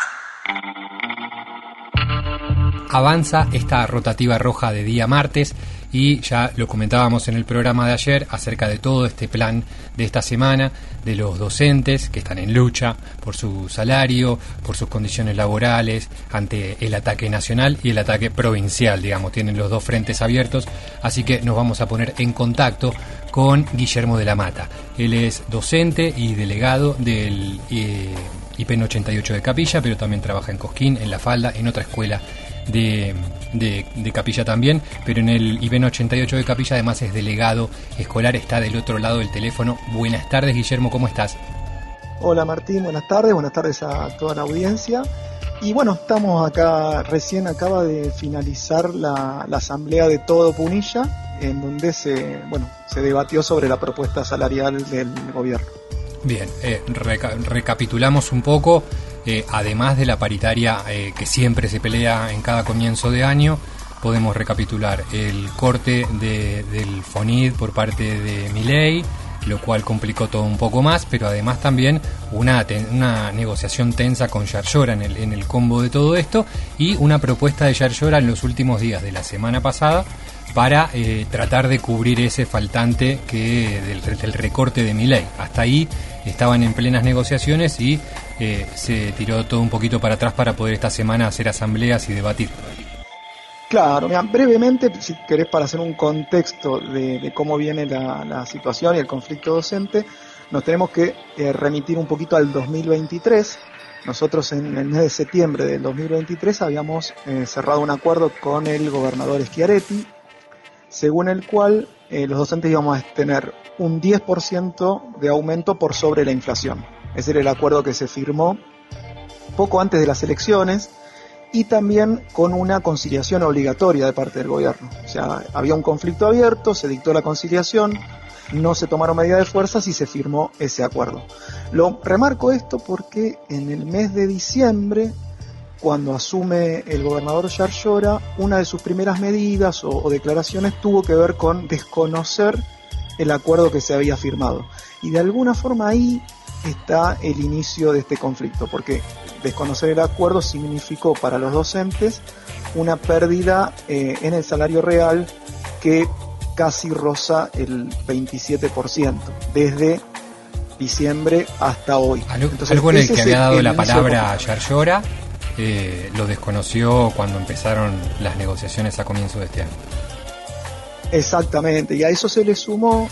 Avanza esta rotativa roja de día martes y ya lo comentábamos en el programa de ayer acerca de todo este plan de esta semana, de los docentes que están en lucha por su salario, por sus condiciones laborales, ante el ataque nacional y el ataque provincial, digamos, tienen los dos frentes abiertos, así que nos vamos a poner en contacto con Guillermo de la Mata. Él es docente y delegado del IPN 88 de Capilla, pero también trabaja en Cosquín, en La Falda, en otra escuela de Capilla también, pero en el IPN 88 de Capilla además es delegado escolar, está del otro lado del teléfono. Buenas tardes, Guillermo, ¿cómo estás? Hola Martín, buenas tardes a toda la audiencia. Y bueno, estamos acá, recién acaba de finalizar la asamblea de todo Punilla, en donde se debatió sobre la propuesta salarial del gobierno. Bien, recapitulamos un poco. Además de la paritaria que siempre se pelea en cada comienzo de año, podemos recapitular el corte del FONID por parte de Milei, lo cual complicó todo un poco más, pero además también una negociación tensa con Yarlora en el combo de todo esto, y una propuesta de Yarlora en los últimos días de la semana pasada para tratar de cubrir ese faltante del recorte de Milei. Hasta ahí estaban en plenas negociaciones y se tiró todo un poquito para atrás para poder esta semana hacer asambleas y debatir. Claro, mira, brevemente, si querés, para hacer un contexto de cómo viene la situación y el conflicto docente, nos tenemos que remitir un poquito al 2023. Nosotros en el mes de septiembre del 2023 habíamos cerrado un acuerdo con el gobernador Schiaretti, según el cual los docentes íbamos a tener un 10% de aumento por sobre la inflación. Ese era el acuerdo que se firmó poco antes de las elecciones, y también con una conciliación obligatoria de parte del gobierno. O sea, había un conflicto abierto, se dictó la conciliación, no se tomaron medidas de fuerza y se firmó ese acuerdo. Remarco esto porque en el mes de diciembre, cuando asume el gobernador Yarlora, una de sus primeras medidas o declaraciones tuvo que ver con desconocer el acuerdo que se había firmado. Y de alguna forma ahí está el inicio de este conflicto, porque desconocer el acuerdo significó para los docentes una pérdida en el salario real que casi roza el 27% desde diciembre hasta hoy. Algo en el que había dado la palabra a Yarlora, lo desconoció cuando empezaron las negociaciones a comienzo de este año. Exactamente, y a eso se le sumó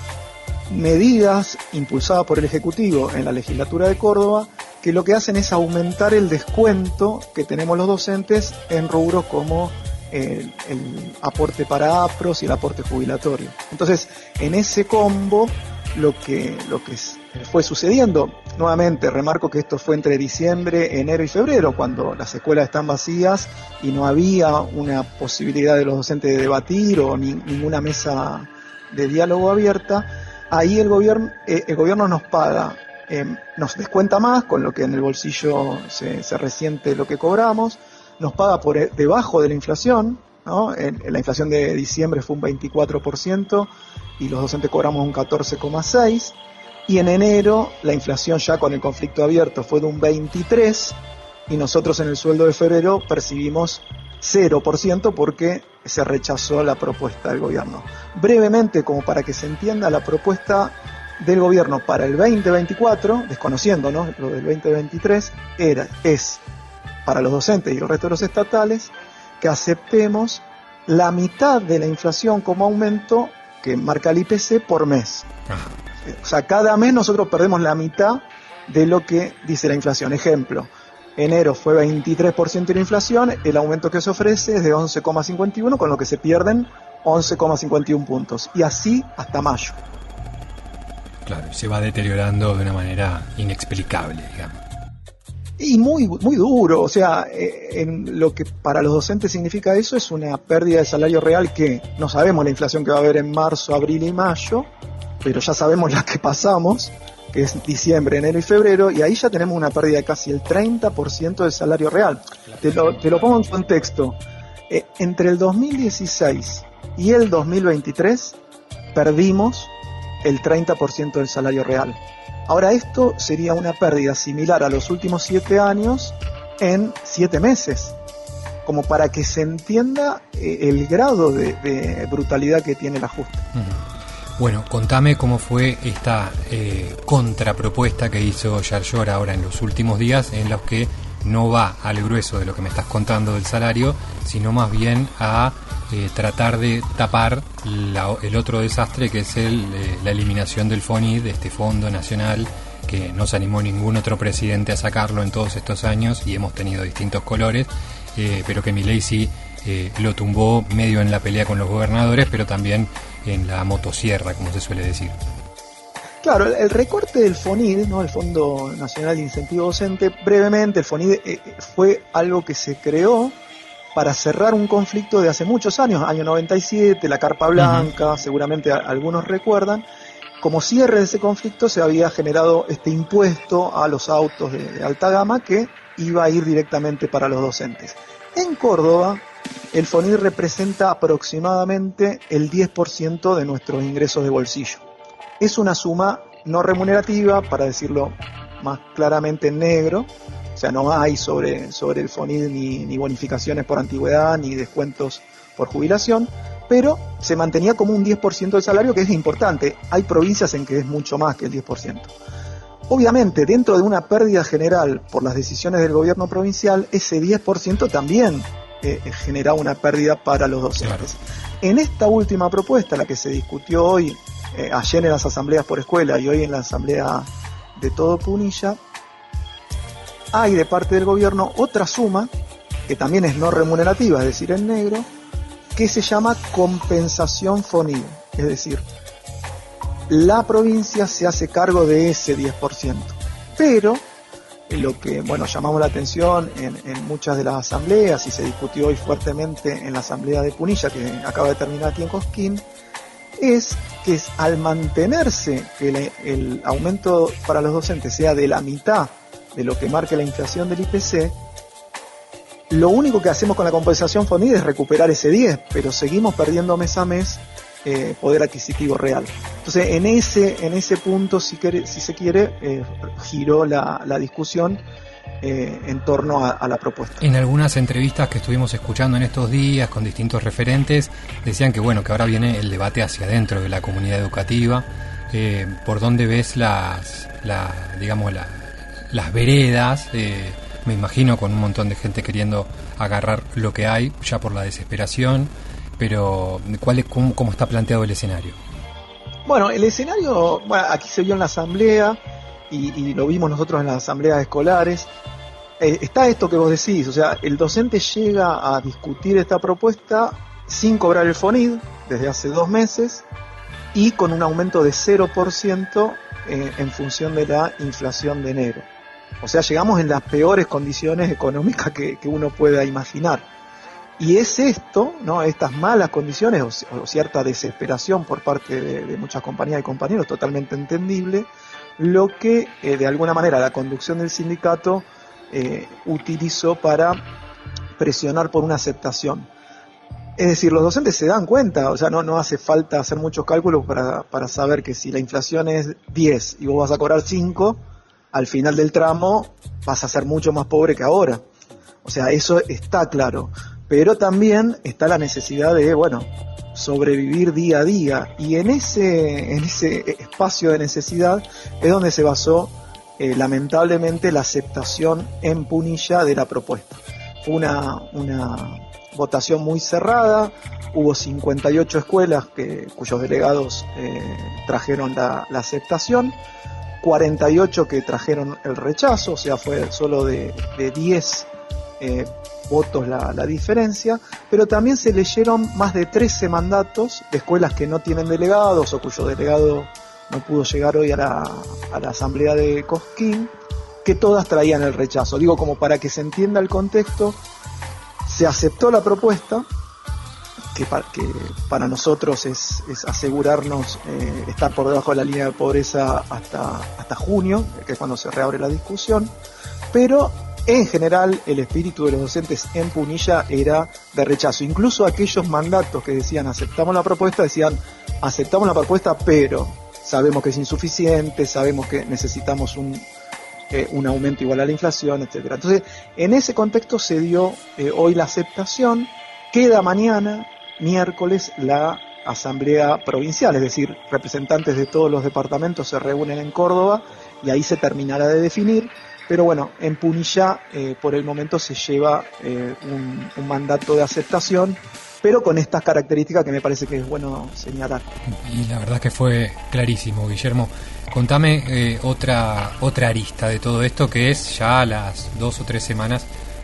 medidas impulsadas por el Ejecutivo en la legislatura de Córdoba, que lo que hacen es aumentar el descuento que tenemos los docentes en rubros como el aporte para APROS y el aporte jubilatorio. Entonces, en ese combo, lo que fue sucediendo, nuevamente remarco que esto fue entre diciembre, enero y febrero, cuando las escuelas están vacías y no había una posibilidad de los docentes de debatir o ninguna mesa de diálogo abierta. Ahí el gobierno nos paga, nos descuenta más, con lo que en el bolsillo se resiente lo que cobramos, nos paga por debajo de la inflación, ¿no? La inflación de diciembre fue un 24% y los docentes cobramos un 14,6%, y en enero la inflación ya con el conflicto abierto fue de un 23%, y nosotros en el sueldo de febrero percibimos 0% porque se rechazó la propuesta del gobierno. Brevemente, como para que se entienda, la propuesta del gobierno para el 2024, desconociendo, ¿no?, lo del 2023, es para los docentes y el resto de los estatales que aceptemos la mitad de la inflación como aumento que marca el IPC por mes. O sea, cada mes nosotros perdemos la mitad de lo que dice la inflación. Ejemplo, enero fue 23% de la inflación, el aumento que se ofrece es de 11,51, con lo que se pierden 11,51 puntos. Y así hasta mayo. Claro, se va deteriorando de una manera inexplicable, digamos. Y muy duro, o sea, en lo que para los docentes significa eso es una pérdida de salario real que no sabemos la inflación que va a haber en marzo, abril y mayo, pero ya sabemos la que pasamos, que es diciembre, enero y febrero, y ahí ya tenemos una pérdida de casi el 30% del salario real. Te lo pongo en contexto. Entre el 2016 y el 2023 perdimos el 30% del salario real. Ahora, esto sería una pérdida similar a los últimos 7 años en 7 meses, como para que se entienda el grado de brutalidad que tiene el ajuste. Bueno, contame cómo fue esta contrapropuesta que hizo Yarlora ahora en los últimos días, en los que no va al grueso de lo que me estás contando del salario, sino más bien a tratar de tapar el otro desastre, que es la eliminación del FONID, de este Fondo Nacional que no se animó ningún otro presidente a sacarlo en todos estos años, y hemos tenido distintos colores, pero que Milei sí lo tumbó medio en la pelea con los gobernadores, pero también en la motosierra, como se suele decir. Claro, el recorte del FONID, ¿no?, el Fondo Nacional de Incentivo Docente, brevemente, el FONID fue algo que se creó para cerrar un conflicto de hace muchos años, año 97, la Carpa Blanca, seguramente algunos recuerdan. Como cierre de ese conflicto se había generado este impuesto a los autos de alta gama que iba a ir directamente para los docentes. En Córdoba, el FONID representa aproximadamente el 10% de nuestros ingresos de bolsillo. Es una suma no remunerativa, para decirlo más claramente en negro. O sea, no hay sobre el FONID ni bonificaciones por antigüedad, ni descuentos por jubilación, pero se mantenía como un 10% del salario, que es importante. Hay provincias en que es mucho más que el 10%. Obviamente, dentro de una pérdida general por las decisiones del gobierno provincial, ese 10% también genera una pérdida para los docentes. Claro. En esta última propuesta, la que se discutió hoy, ayer en las asambleas por escuela y hoy en la asamblea de todo Punilla, hay de parte del gobierno otra suma, que también es no remunerativa, es decir, en negro, que se llama compensación FONID. Es decir, la provincia se hace cargo de ese 10%. Pero lo que, llamamos la atención en muchas de las asambleas, y se discutió hoy fuertemente en la asamblea de Punilla, que acaba de terminar aquí en Cosquín, es que al mantenerse que el aumento para los docentes sea de la mitad de lo que marque la inflación del IPC, lo único que hacemos con la compensación FONID es recuperar ese 10, pero seguimos perdiendo mes a mes poder adquisitivo real. Entonces, en ese punto, si se quiere, giró la discusión en torno a la propuesta. En algunas entrevistas que estuvimos escuchando en estos días con distintos referentes, decían que bueno, que ahora viene el debate hacia adentro de la comunidad educativa. ¿Por dónde ves las veredas? Me imagino con un montón de gente queriendo agarrar lo que hay, ya por la desesperación, pero ¿cómo está planteado el escenario? Bueno, el escenario, aquí se vio en la asamblea y lo vimos nosotros en las asambleas escolares. Está esto que vos decís, o sea, el docente llega a discutir esta propuesta sin cobrar el FONID desde hace 2 meses y con un aumento de 0% en función de la inflación de enero. O sea, llegamos en las peores condiciones económicas que uno pueda imaginar. Y es esto, ¿no? Estas malas condiciones o cierta desesperación por parte de muchas compañías y compañeros, totalmente entendible, lo que de alguna manera la conducción del sindicato utilizó para presionar por una aceptación. Es decir, los docentes se dan cuenta, o sea, no hace falta hacer muchos cálculos para saber que si la inflación es 10 y vos vas a cobrar 5, al final del tramo vas a ser mucho más pobre que ahora. O sea, eso está claro. Pero también está la necesidad de, sobrevivir día a día. Y en ese espacio de necesidad es donde se basó, lamentablemente, la aceptación en Punilla de la propuesta. Fue una votación muy cerrada, hubo 58 escuelas cuyos delegados trajeron la aceptación, 48 que trajeron el rechazo, o sea, fue solo de 10 votos la diferencia, pero también se leyeron más de 13 mandatos de escuelas que no tienen delegados o cuyo delegado no pudo llegar hoy a la asamblea de Cosquín, que todas traían el rechazo. Digo, como para que se entienda el contexto, se aceptó la propuesta, que para nosotros es asegurarnos estar por debajo de la línea de pobreza hasta junio, que es cuando se reabre la discusión, pero en general el espíritu de los docentes en Punilla era de rechazo. Incluso aquellos mandatos que decían aceptamos la propuesta, decían aceptamos la propuesta, pero sabemos que es insuficiente, sabemos que necesitamos un aumento igual a la inflación, etcétera. Entonces, en ese contexto se dio hoy la aceptación. Queda mañana, miércoles, la asamblea provincial, es decir, representantes de todos los departamentos se reúnen en Córdoba y ahí se terminará de definir. Pero bueno, en Punilla por el momento se lleva un mandato de aceptación, pero con estas características que me parece que es bueno señalar. Y la verdad que fue clarísimo, Guillermo. Contame otra arista de todo esto, que es ya las 2 o 3 semanas,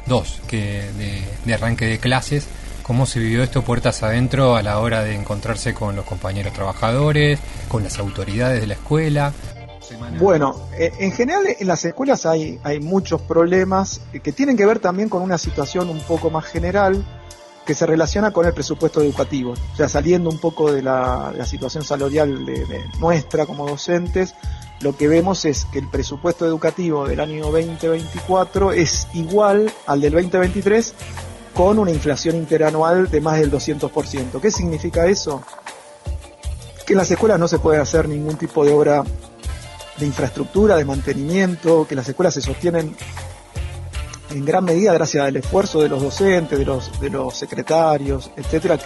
de arranque de clases. ¿Cómo se vivió esto puertas adentro a la hora de encontrarse con los compañeros trabajadores, con las autoridades de la escuela? Bueno, en general en las escuelas hay muchos problemas que tienen que ver también con una situación un poco más general que se relaciona con el presupuesto educativo. O sea, saliendo un poco de la situación salarial de nuestra como docentes, lo que vemos es que el presupuesto educativo del año 2024 es igual al del 2023 con una inflación interanual de más del 200%. ¿Qué significa eso? Que en las escuelas no se puede hacer ningún tipo de obra de infraestructura, de mantenimiento, que las escuelas se sostienen en gran medida gracias al esfuerzo de los docentes, de los secretarios, etcétera,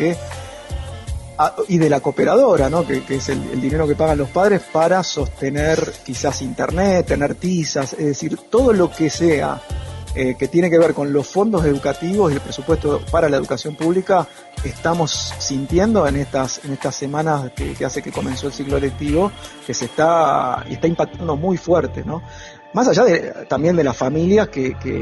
y de la cooperadora, ¿no? que es el dinero que pagan los padres para sostener quizás internet, tener tizas, es decir, todo lo que sea que tiene que ver con los fondos educativos y el presupuesto para la educación pública, estamos sintiendo en estas semanas que hace que comenzó el ciclo lectivo, que está impactando muy fuerte, ¿no? Más allá también de las familias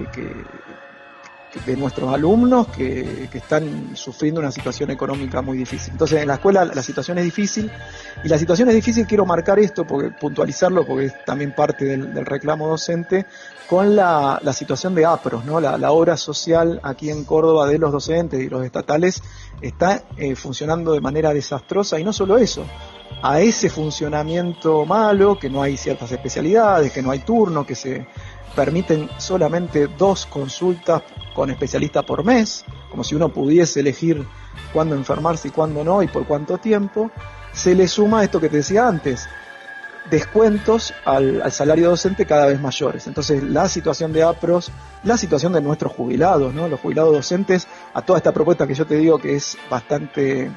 de nuestros alumnos que están sufriendo una situación económica muy difícil. Entonces, en la escuela la situación es difícil, y la situación es difícil, quiero marcar esto, puntualizarlo, porque es también parte del reclamo docente, con la situación de APROS, ¿no? La obra social aquí en Córdoba de los docentes y los estatales está funcionando de manera desastrosa, y no solo eso, a ese funcionamiento malo, que no hay ciertas especialidades, que no hay turno, que se permiten solamente 2 consultas con especialistas por mes, como si uno pudiese elegir cuándo enfermarse y cuándo no y por cuánto tiempo. Se le suma esto que te decía antes, descuentos al salario docente cada vez mayores. Entonces la situación de APROS, la situación de nuestros jubilados, ¿no? Los jubilados docentes, a toda esta propuesta que yo te digo que es bastante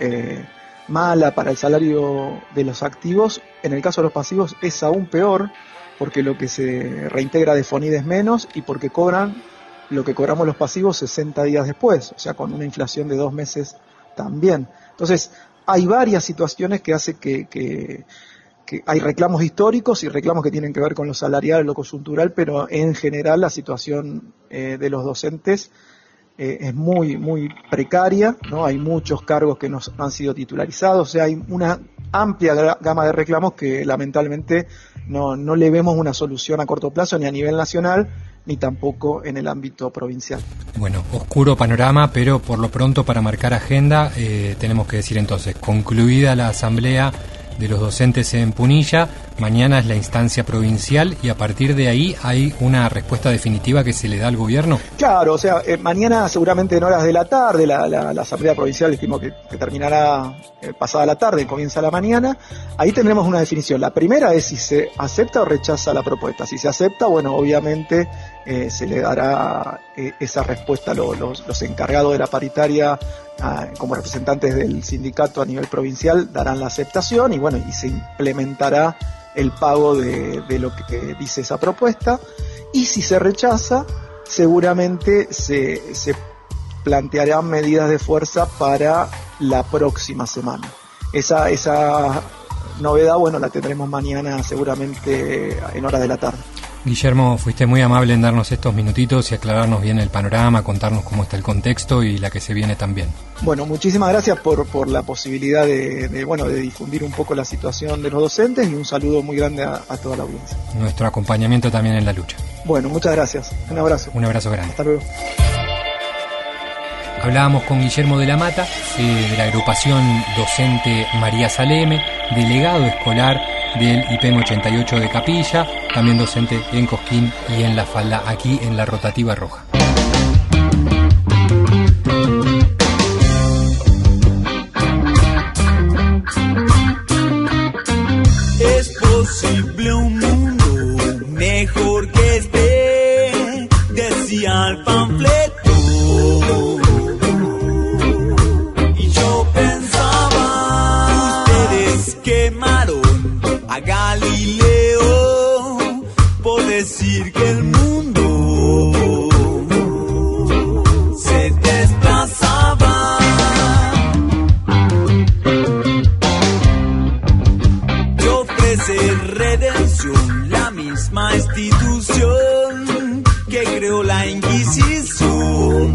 mala para el salario de los activos, en el caso de los pasivos es aún peor, porque lo que se reintegra de FONID es menos y porque cobran lo que cobramos los pasivos 60 días después, o sea, con una inflación de 2 meses también. Entonces hay varias situaciones que hace que hay reclamos históricos y reclamos que tienen que ver con lo salarial, lo coyuntural, pero en general la situación de los docentes es muy, muy precaria, ¿no? Hay muchos cargos que no han sido titularizados, o sea, hay una amplia gama de reclamos que lamentablemente no le vemos una solución a corto plazo ni a nivel nacional, ni tampoco en el ámbito provincial. Bueno, oscuro panorama, pero por lo pronto para marcar agenda tenemos que decir entonces, concluida la asamblea de los docentes en Punilla, mañana es la instancia provincial y a partir de ahí hay una respuesta definitiva que se le da al gobierno. Claro, o sea, mañana seguramente en horas de la tarde, la asamblea provincial dijimos que terminará pasada la tarde, comienza la mañana, ahí tendremos una definición. La primera es si se acepta o rechaza la propuesta. Si se acepta, bueno, obviamente se le dará esa respuesta a los encargados de la paritaria, como representantes del sindicato a nivel provincial, darán la aceptación y bueno, y se implementará el pago de lo que dice esa propuesta. Y si se rechaza, seguramente se plantearán medidas de fuerza para la próxima semana. Esa novedad, bueno, la tendremos mañana seguramente en horas de la tarde. Guillermo, fuiste muy amable en darnos estos minutitos y aclararnos bien el panorama, contarnos cómo está el contexto y la que se viene también. Bueno, muchísimas gracias por la posibilidad de difundir un poco la situación de los docentes y un saludo muy grande a toda la audiencia. Nuestro acompañamiento también en la lucha. Bueno, muchas gracias. Un abrazo. Un abrazo grande. Hasta luego. Hablábamos con Guillermo de la Mata, de la agrupación docente María Saleme, delegado escolar del IPEM 88 de Capilla, también docente en Cosquín y en La Falda, aquí en la Rotativa Roja. Es posible un mundo mejor que este, decía el panfleto. Y yo pensaba, ustedes quemaron a Galileo por decir que el mundo se desplazaba. Y ofrece redención la misma institución que creó la Inquisición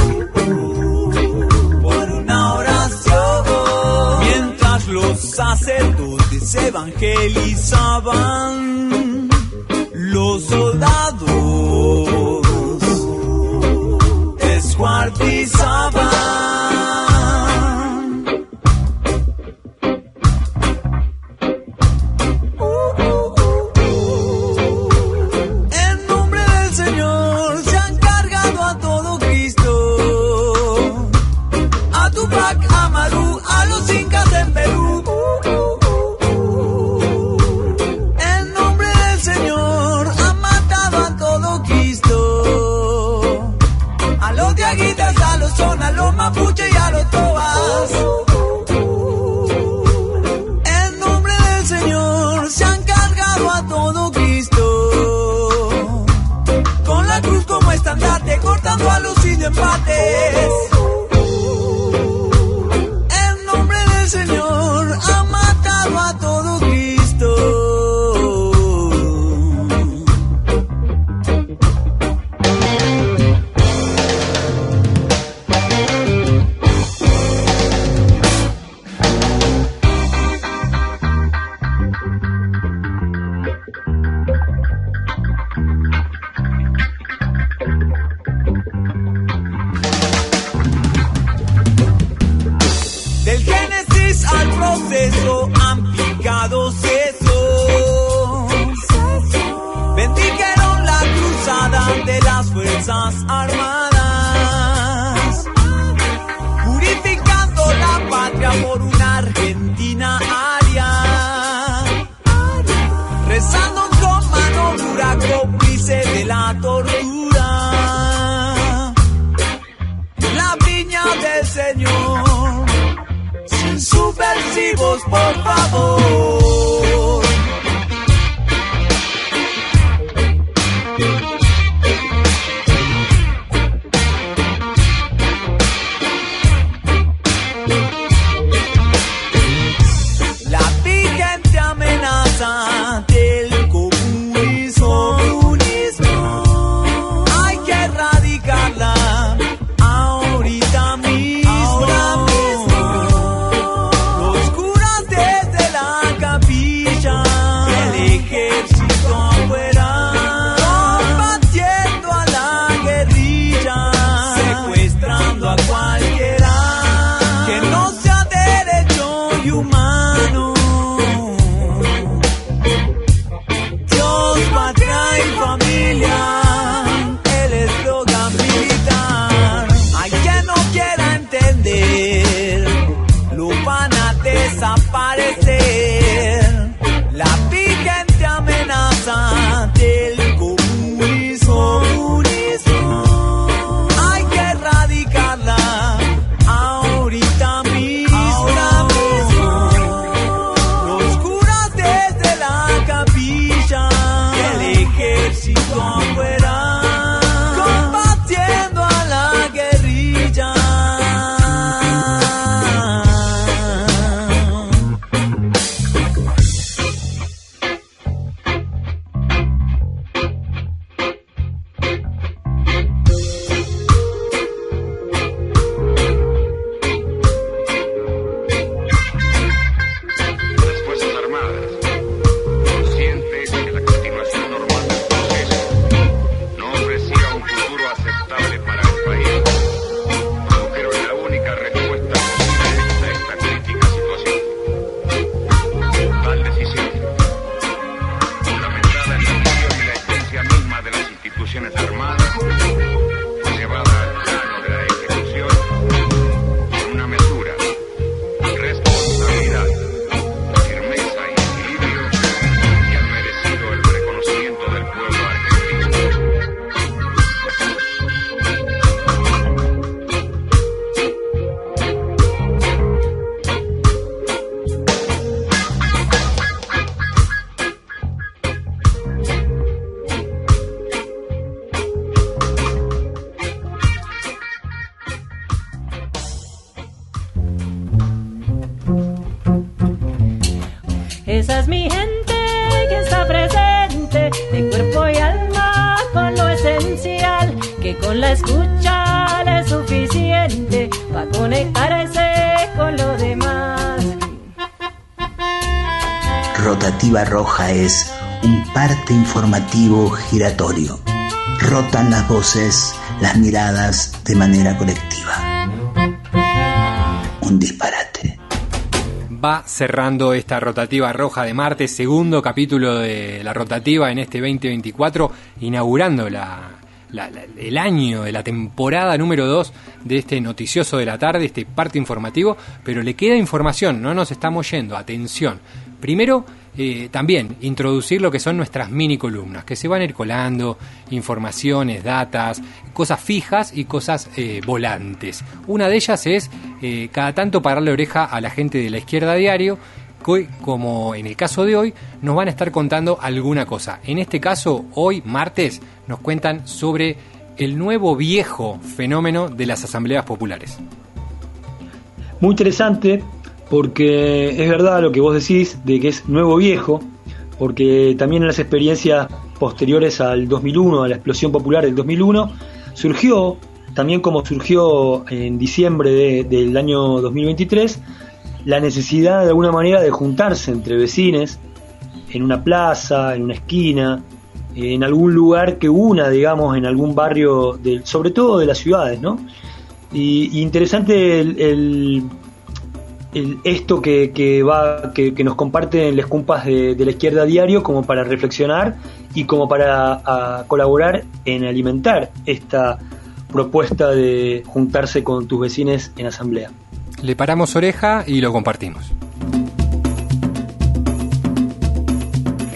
por una oración, mientras los sacerdotes evangelizaban, los soldados descuartizaban. En nombre del Señor se han cargado a todo Cristo, a Tupac Amaru, a los incas en Perú. A los mapuche y a los tobas. En nombre del Señor se han cargado a todo Cristo, con la cruz como estandarte, cortando a los indios empates. En nombre del Señor han matado a todo Cristo. Han picado sesos, bendijeron la cruzada de las Fuerzas Armadas, purificando la patria por una Argentina aria. vos, por favor. La vigente amenaza del comunismo. Hay que erradicarla ahorita mismo. Los curas desde la capilla, el ejército afuera, combatiendo a la guerrilla, secuestrando a cualquiera que no sea derecho y humano. Dios, patria y familia, el eslogan militar. Hay quien no quiera entender, lo van a desaparecer. La vigente amenaza del comunismo. Hay que erradicarla ahorita mismo. Los curas desde la capilla, el ejército afuera, combatiendo a la guerrilla. Las Fuerzas Armadas, conscientes de que la continuación normal del proceso no ofrecía un futuro aceptable para el país, produjeron la única respuesta posible a esta crítica situación. Tal decisión, fundamentada en la visión y la esencia misma de las instituciones armadas, fue llevada al plano de la ejecución con una mesura, responsabilidad, firmeza y equilibrio que han merecido el reconocimiento del pueblo argentino. Esa es mi gente que está presente de cuerpo y alma con lo esencial, que con la escucha le es suficiente para conectarse con lo demás. Rotativa Roja es un parte informativo giratorio. Rotan las voces, las miradas de manera colectiva. Un disparate. Va cerrando esta rotativa roja de martes, segundo capítulo de la rotativa en este 2024, inaugurando el año de la temporada número 2 de este noticioso de la tarde, este parte informativo, pero le queda información, no nos estamos yendo, atención. Primero, también introducir lo que son nuestras mini columnas, que se van a ir colando, informaciones, datas, cosas fijas y cosas volantes. Una de ellas es cada tanto pararle oreja a la gente de La Izquierda Diario, que, como en el caso de hoy, nos van a estar contando alguna cosa. En este caso, hoy, martes, nos cuentan sobre el nuevo viejo fenómeno de las asambleas populares. Muy interesante, porque es verdad lo que vos decís de que es nuevo viejo, porque también en las experiencias posteriores al 2001, a la explosión popular del 2001, surgió, también como surgió en diciembre del año 2023, la necesidad de alguna manera de juntarse entre vecinos en una plaza, en una esquina, en algún lugar que una, digamos, en algún barrio, sobre todo de las ciudades, ¿no? Y interesante esto que nos comparten las compas de La Izquierda Diario, como para reflexionar y como para colaborar en alimentar esta propuesta de juntarse con tus vecinos en asamblea. Le paramos oreja y lo compartimos.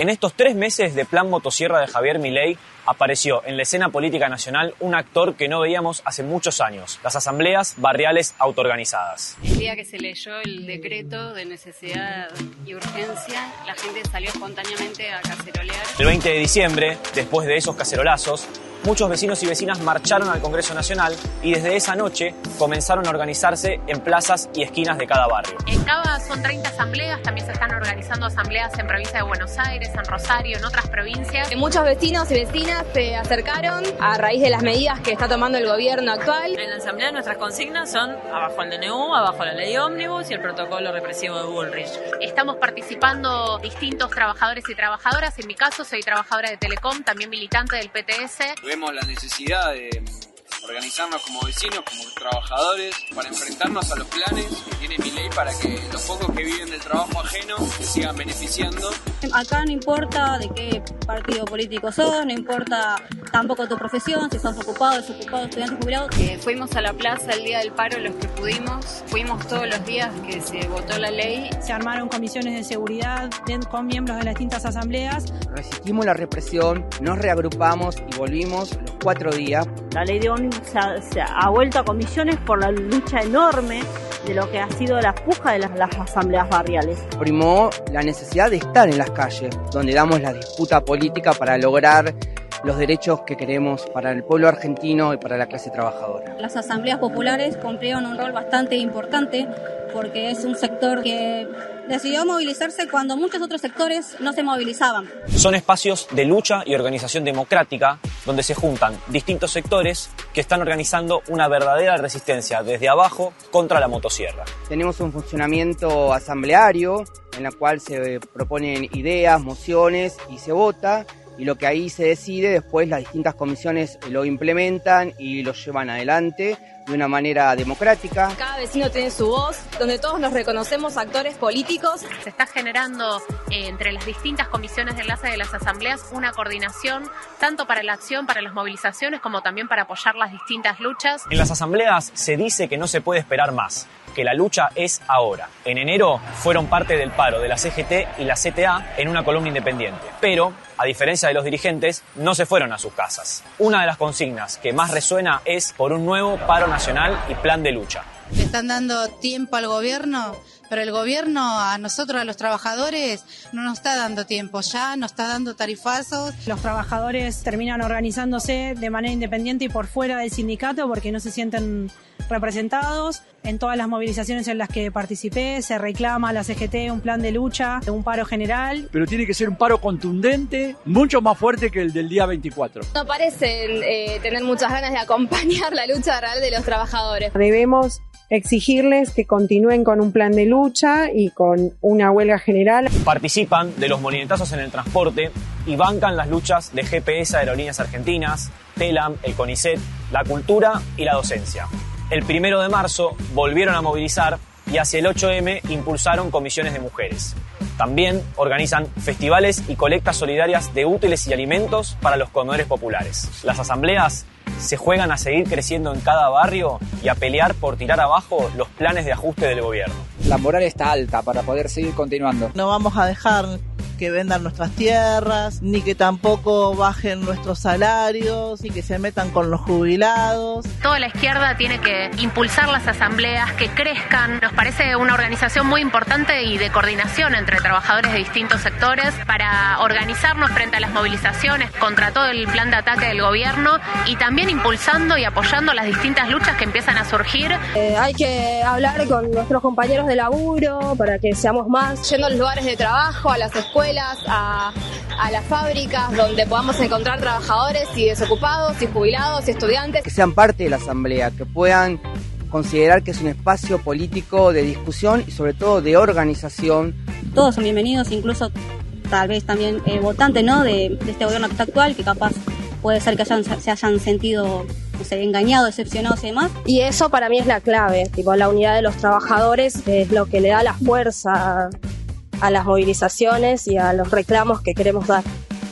En estos 3 meses de plan motosierra de Javier Milei, apareció en la escena política nacional un actor que no veíamos hace muchos años, las asambleas barriales autoorganizadas. El día que se leyó el decreto de necesidad y urgencia, la gente salió espontáneamente a cacerolear. El 20 de diciembre, después de esos cacerolazos, muchos vecinos y vecinas marcharon al Congreso Nacional y desde esa noche comenzaron a organizarse en plazas y esquinas de cada barrio. En Cava son 30 asambleas, también se están organizando asambleas en provincia de Buenos Aires, en Rosario, en otras provincias. Muchos vecinos y vecinas se acercaron a raíz de las medidas que está tomando el gobierno actual. En la asamblea nuestras consignas son abajo el DNU, abajo la ley ómnibus y el protocolo represivo de Bullrich. Estamos participando distintos trabajadores y trabajadoras. En mi caso soy trabajadora de Telecom, también militante del PTS. Vemos la necesidad de organizarnos como vecinos, como trabajadores, para enfrentarnos a los planes que tiene Milei para que los pocos que viven del trabajo ajeno se sigan beneficiando. Acá no importa de qué partido político sos, no importa tampoco tu profesión, si sos ocupado, desocupado, estudiante, jubilado. Fuimos a la plaza el día del paro los que pudimos, fuimos todos los días que se votó la ley. Se armaron comisiones de seguridad con miembros de las distintas asambleas. Resistimos la represión, nos reagrupamos y volvimos los 4 días. La ley de ómnibus se ha vuelto a comisiones por la lucha enorme de lo que ha sido la puja de las asambleas barriales. Primó la necesidad de estar en las calles, donde damos la disputa política para lograr los derechos que queremos para el pueblo argentino y para la clase trabajadora. Las asambleas populares cumplieron un rol bastante importante porque es un sector que decidió movilizarse cuando muchos otros sectores no se movilizaban. Son espacios de lucha y organización democrática donde se juntan distintos sectores que están organizando una verdadera resistencia desde abajo contra la motosierra. Tenemos un funcionamiento asambleario en la cual se proponen ideas, mociones y se vota. Y lo que ahí se decide, después las distintas comisiones lo implementan y lo llevan adelante de una manera democrática. Cada vecino tiene su voz, donde todos nos reconocemos actores políticos. Se está generando entre las distintas comisiones de enlace de las asambleas una coordinación, tanto para la acción, para las movilizaciones, como también para apoyar las distintas luchas. En las asambleas se dice que no se puede esperar más, que la lucha es ahora. En enero fueron parte del paro de la CGT y la CTA en una columna independiente, pero a diferencia de los dirigentes, no se fueron a sus casas. Una de las consignas que más resuena es por un nuevo paro nacional y plan de lucha. Le están dando tiempo al gobierno, pero el gobierno a nosotros, a los trabajadores, no nos está dando tiempo ya, nos está dando tarifazos. Los trabajadores terminan organizándose de manera independiente y por fuera del sindicato porque no se sienten representados. En todas las movilizaciones en las que participé se reclama a la CGT un plan de lucha, un paro general. Pero tiene que ser un paro contundente, mucho más fuerte que el del día 24. No parecen tener muchas ganas de acompañar la lucha real de los trabajadores. Debemos exigirles que continúen con un plan de lucha y con una huelga general. Participan de los molinetazos en el transporte y bancan las luchas de GPS Aerolíneas Argentinas, TELAM, el CONICET, la cultura y la docencia. El 1 de marzo volvieron a movilizar y hacia el 8M impulsaron comisiones de mujeres. También organizan festivales y colectas solidarias de útiles y alimentos para los comedores populares. Las asambleas se juegan a seguir creciendo en cada barrio y a pelear por tirar abajo los planes de ajuste del gobierno. La moral está alta para poder seguir continuando. No vamos a dejar que vendan nuestras tierras, ni que tampoco bajen nuestros salarios, ni que se metan con los jubilados. Toda la izquierda tiene que impulsar las asambleas, que crezcan. Nos parece una organización muy importante y de coordinación entre trabajadores de distintos sectores para organizarnos frente a las movilizaciones contra todo el plan de ataque del gobierno y también impulsando y apoyando las distintas luchas que empiezan a surgir. Hay que hablar con nuestros compañeros de laburo para que seamos más, yendo a los lugares de trabajo, a las escuelas, a las fábricas, donde podamos encontrar trabajadores y desocupados y jubilados y estudiantes. Que sean parte de la asamblea, que puedan considerar que es un espacio político de discusión y sobre todo de organización. Todos son bienvenidos, incluso tal vez también votantes, ¿no? de este gobierno que está actual, que capaz puede ser que se hayan sentido, no sé, engañados, decepcionados y demás. Y eso para mí es la clave, tipo la unidad de los trabajadores es lo que le da la fuerza a las movilizaciones y a los reclamos que queremos dar.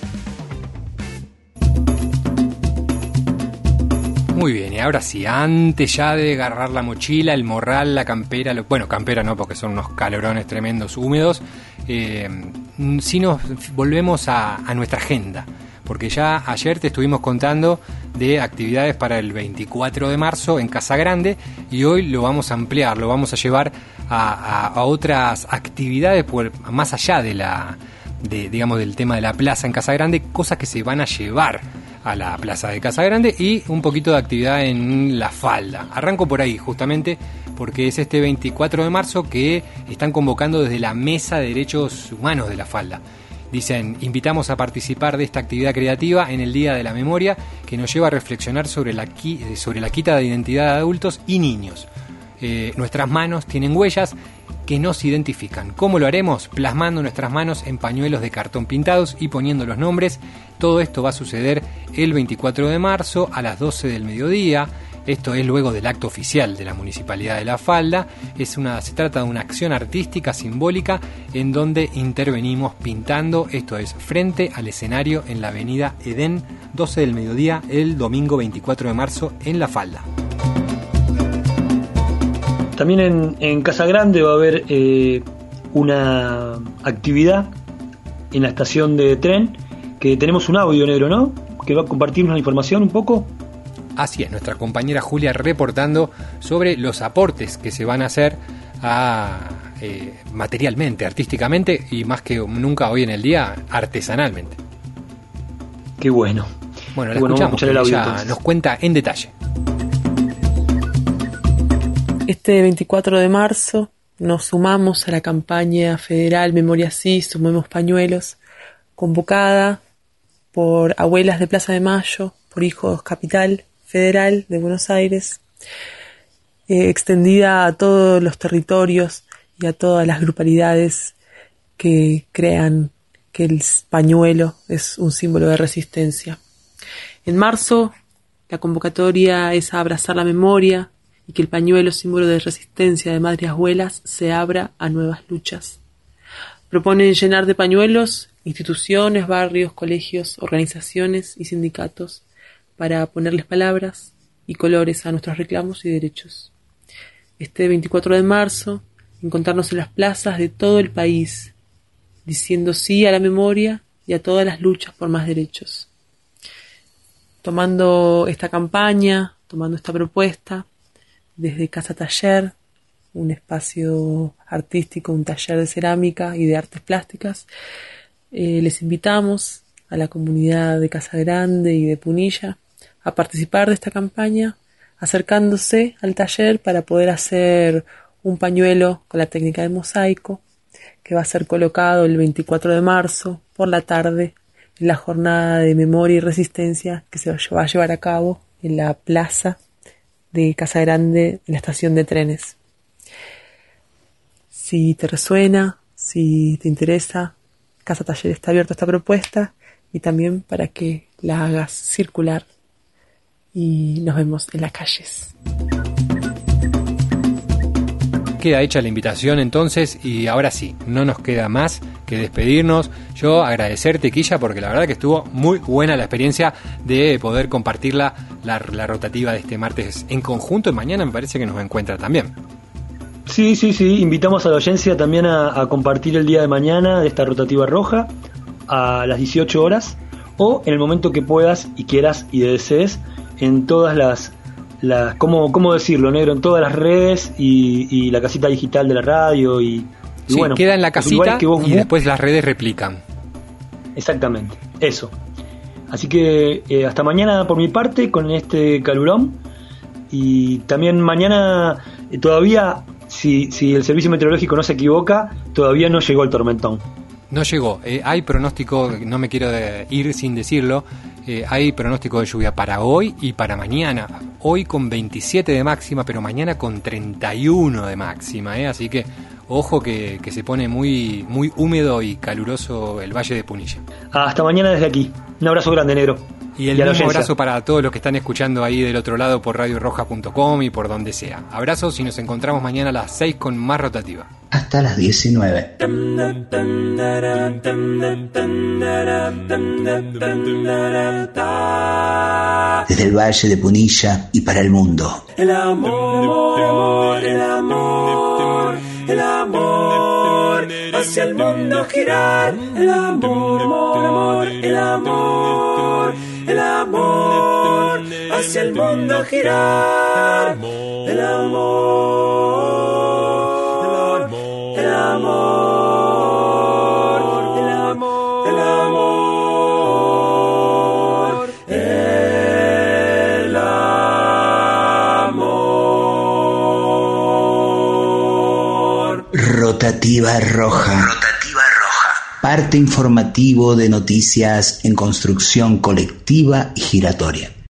Muy bien, y ahora sí, antes ya de agarrar la mochila, el morral, la campera, bueno, campera no porque son unos calorones tremendos, húmedos, si nos volvemos a nuestra agenda, porque ya ayer te estuvimos contando de actividades para el 24 de marzo en Casa Grande y hoy lo vamos a ampliar, lo vamos a llevar a otras actividades más allá digamos, del tema de la plaza en Casa Grande, cosas que se van a llevar a la plaza de Casa Grande y un poquito de actividad en La Falda. Arranco por ahí justamente porque es este 24 de marzo que están convocando desde la Mesa de Derechos Humanos de La Falda. Dicen, invitamos a participar de esta actividad creativa en el Día de la Memoria que nos lleva a reflexionar sobre la quita de identidad de adultos y niños. Nuestras manos tienen huellas que nos identifican. ¿Cómo lo haremos? Plasmando nuestras manos en pañuelos de cartón pintados y poniendo los nombres. Todo esto va a suceder el 24 de marzo a las 12 del mediodía. Esto es luego del acto oficial de la Municipalidad de La Falda. Se trata de una acción artística simbólica en donde intervenimos pintando. Esto es frente al escenario en la avenida Edén, 12 del mediodía, el domingo 24 de marzo en La Falda. También en Casa Grande va a haber una actividad en la estación de tren, que tenemos un audio, negro, ¿no? Que va a compartirnos la información un poco. Así es, nuestra compañera Julia reportando sobre los aportes que se van a hacer materialmente, artísticamente y más que nunca hoy en el día, artesanalmente. Qué bueno. Bueno, la escuchamos, que ella nos cuenta en detalle. Este 24 de marzo nos sumamos a la campaña federal Memoria Sí, Sumemos Pañuelos, convocada por Abuelas de Plaza de Mayo, por Hijos Capital Federal de Buenos Aires, extendida a todos los territorios y a todas las grupalidades que crean que el pañuelo es un símbolo de resistencia. En marzo, la convocatoria es a abrazar la memoria y que el pañuelo, símbolo de resistencia de madres y abuelas, se abra a nuevas luchas. Proponen llenar de pañuelos instituciones, barrios, colegios, organizaciones y sindicatos para ponerles palabras y colores a nuestros reclamos y derechos. Este 24 de marzo, encontrarnos en las plazas de todo el país, diciendo sí a la memoria y a todas las luchas por más derechos. Tomando esta campaña, tomando esta propuesta, desde Casa Taller, un espacio artístico, un taller de cerámica y de artes plásticas, les invitamos a la comunidad de Casa Grande y de Punilla a participar de esta campaña, acercándose al taller para poder hacer un pañuelo con la técnica de mosaico, que va a ser colocado el 24 de marzo por la tarde en la jornada de memoria y resistencia que se va a llevar a cabo en la plaza de Casa Grande, en la estación de trenes. Si te resuena, si te interesa, Casa Taller está abierto a esta propuesta y también para que la hagas circular y nos vemos en las calles. Queda hecha la invitación entonces y ahora sí, no nos queda más que despedirnos. Yo agradecerte, Quilla, porque la verdad que estuvo muy buena la experiencia de poder compartir la rotativa de este martes en conjunto y mañana me parece que nos encuentra también. Sí, invitamos a la audiencia también a compartir el día de mañana de esta rotativa roja a las 18 horas o en el momento que puedas y quieras y desees en todas las ¿cómo decirlo, negro? En todas las redes y la casita digital de la radio y sí, bueno, queda en la casita y después las redes replican. Exactamente, eso. Así que hasta mañana por mi parte con este calurón y también mañana todavía, si el servicio meteorológico no se equivoca, todavía no llegó el tormentón. No llegó, hay pronóstico, no me quiero ir sin decirlo, hay pronóstico de lluvia para hoy y para mañana. Hoy con 27 de máxima, pero mañana con 31 de máxima, así que ojo que se pone muy, muy húmedo y caluroso el Valle de Punilla. Hasta mañana desde aquí, un abrazo grande, negro. Y el mismo abrazo para todos los que están escuchando ahí del otro lado por radioroja.com y por donde sea. Abrazos y nos encontramos mañana a las 6 con más rotativa. Hasta las 19. Desde el Valle de Punilla y para el mundo. El amor, el amor, el amor hacia el mundo girar. El amor, amor, el amor, el amor, hacia el mundo girar. El amor, el amor, el amor, el amor, el amor. Rotativa Roja. Parte informativo de noticias en construcción colectiva y giratoria.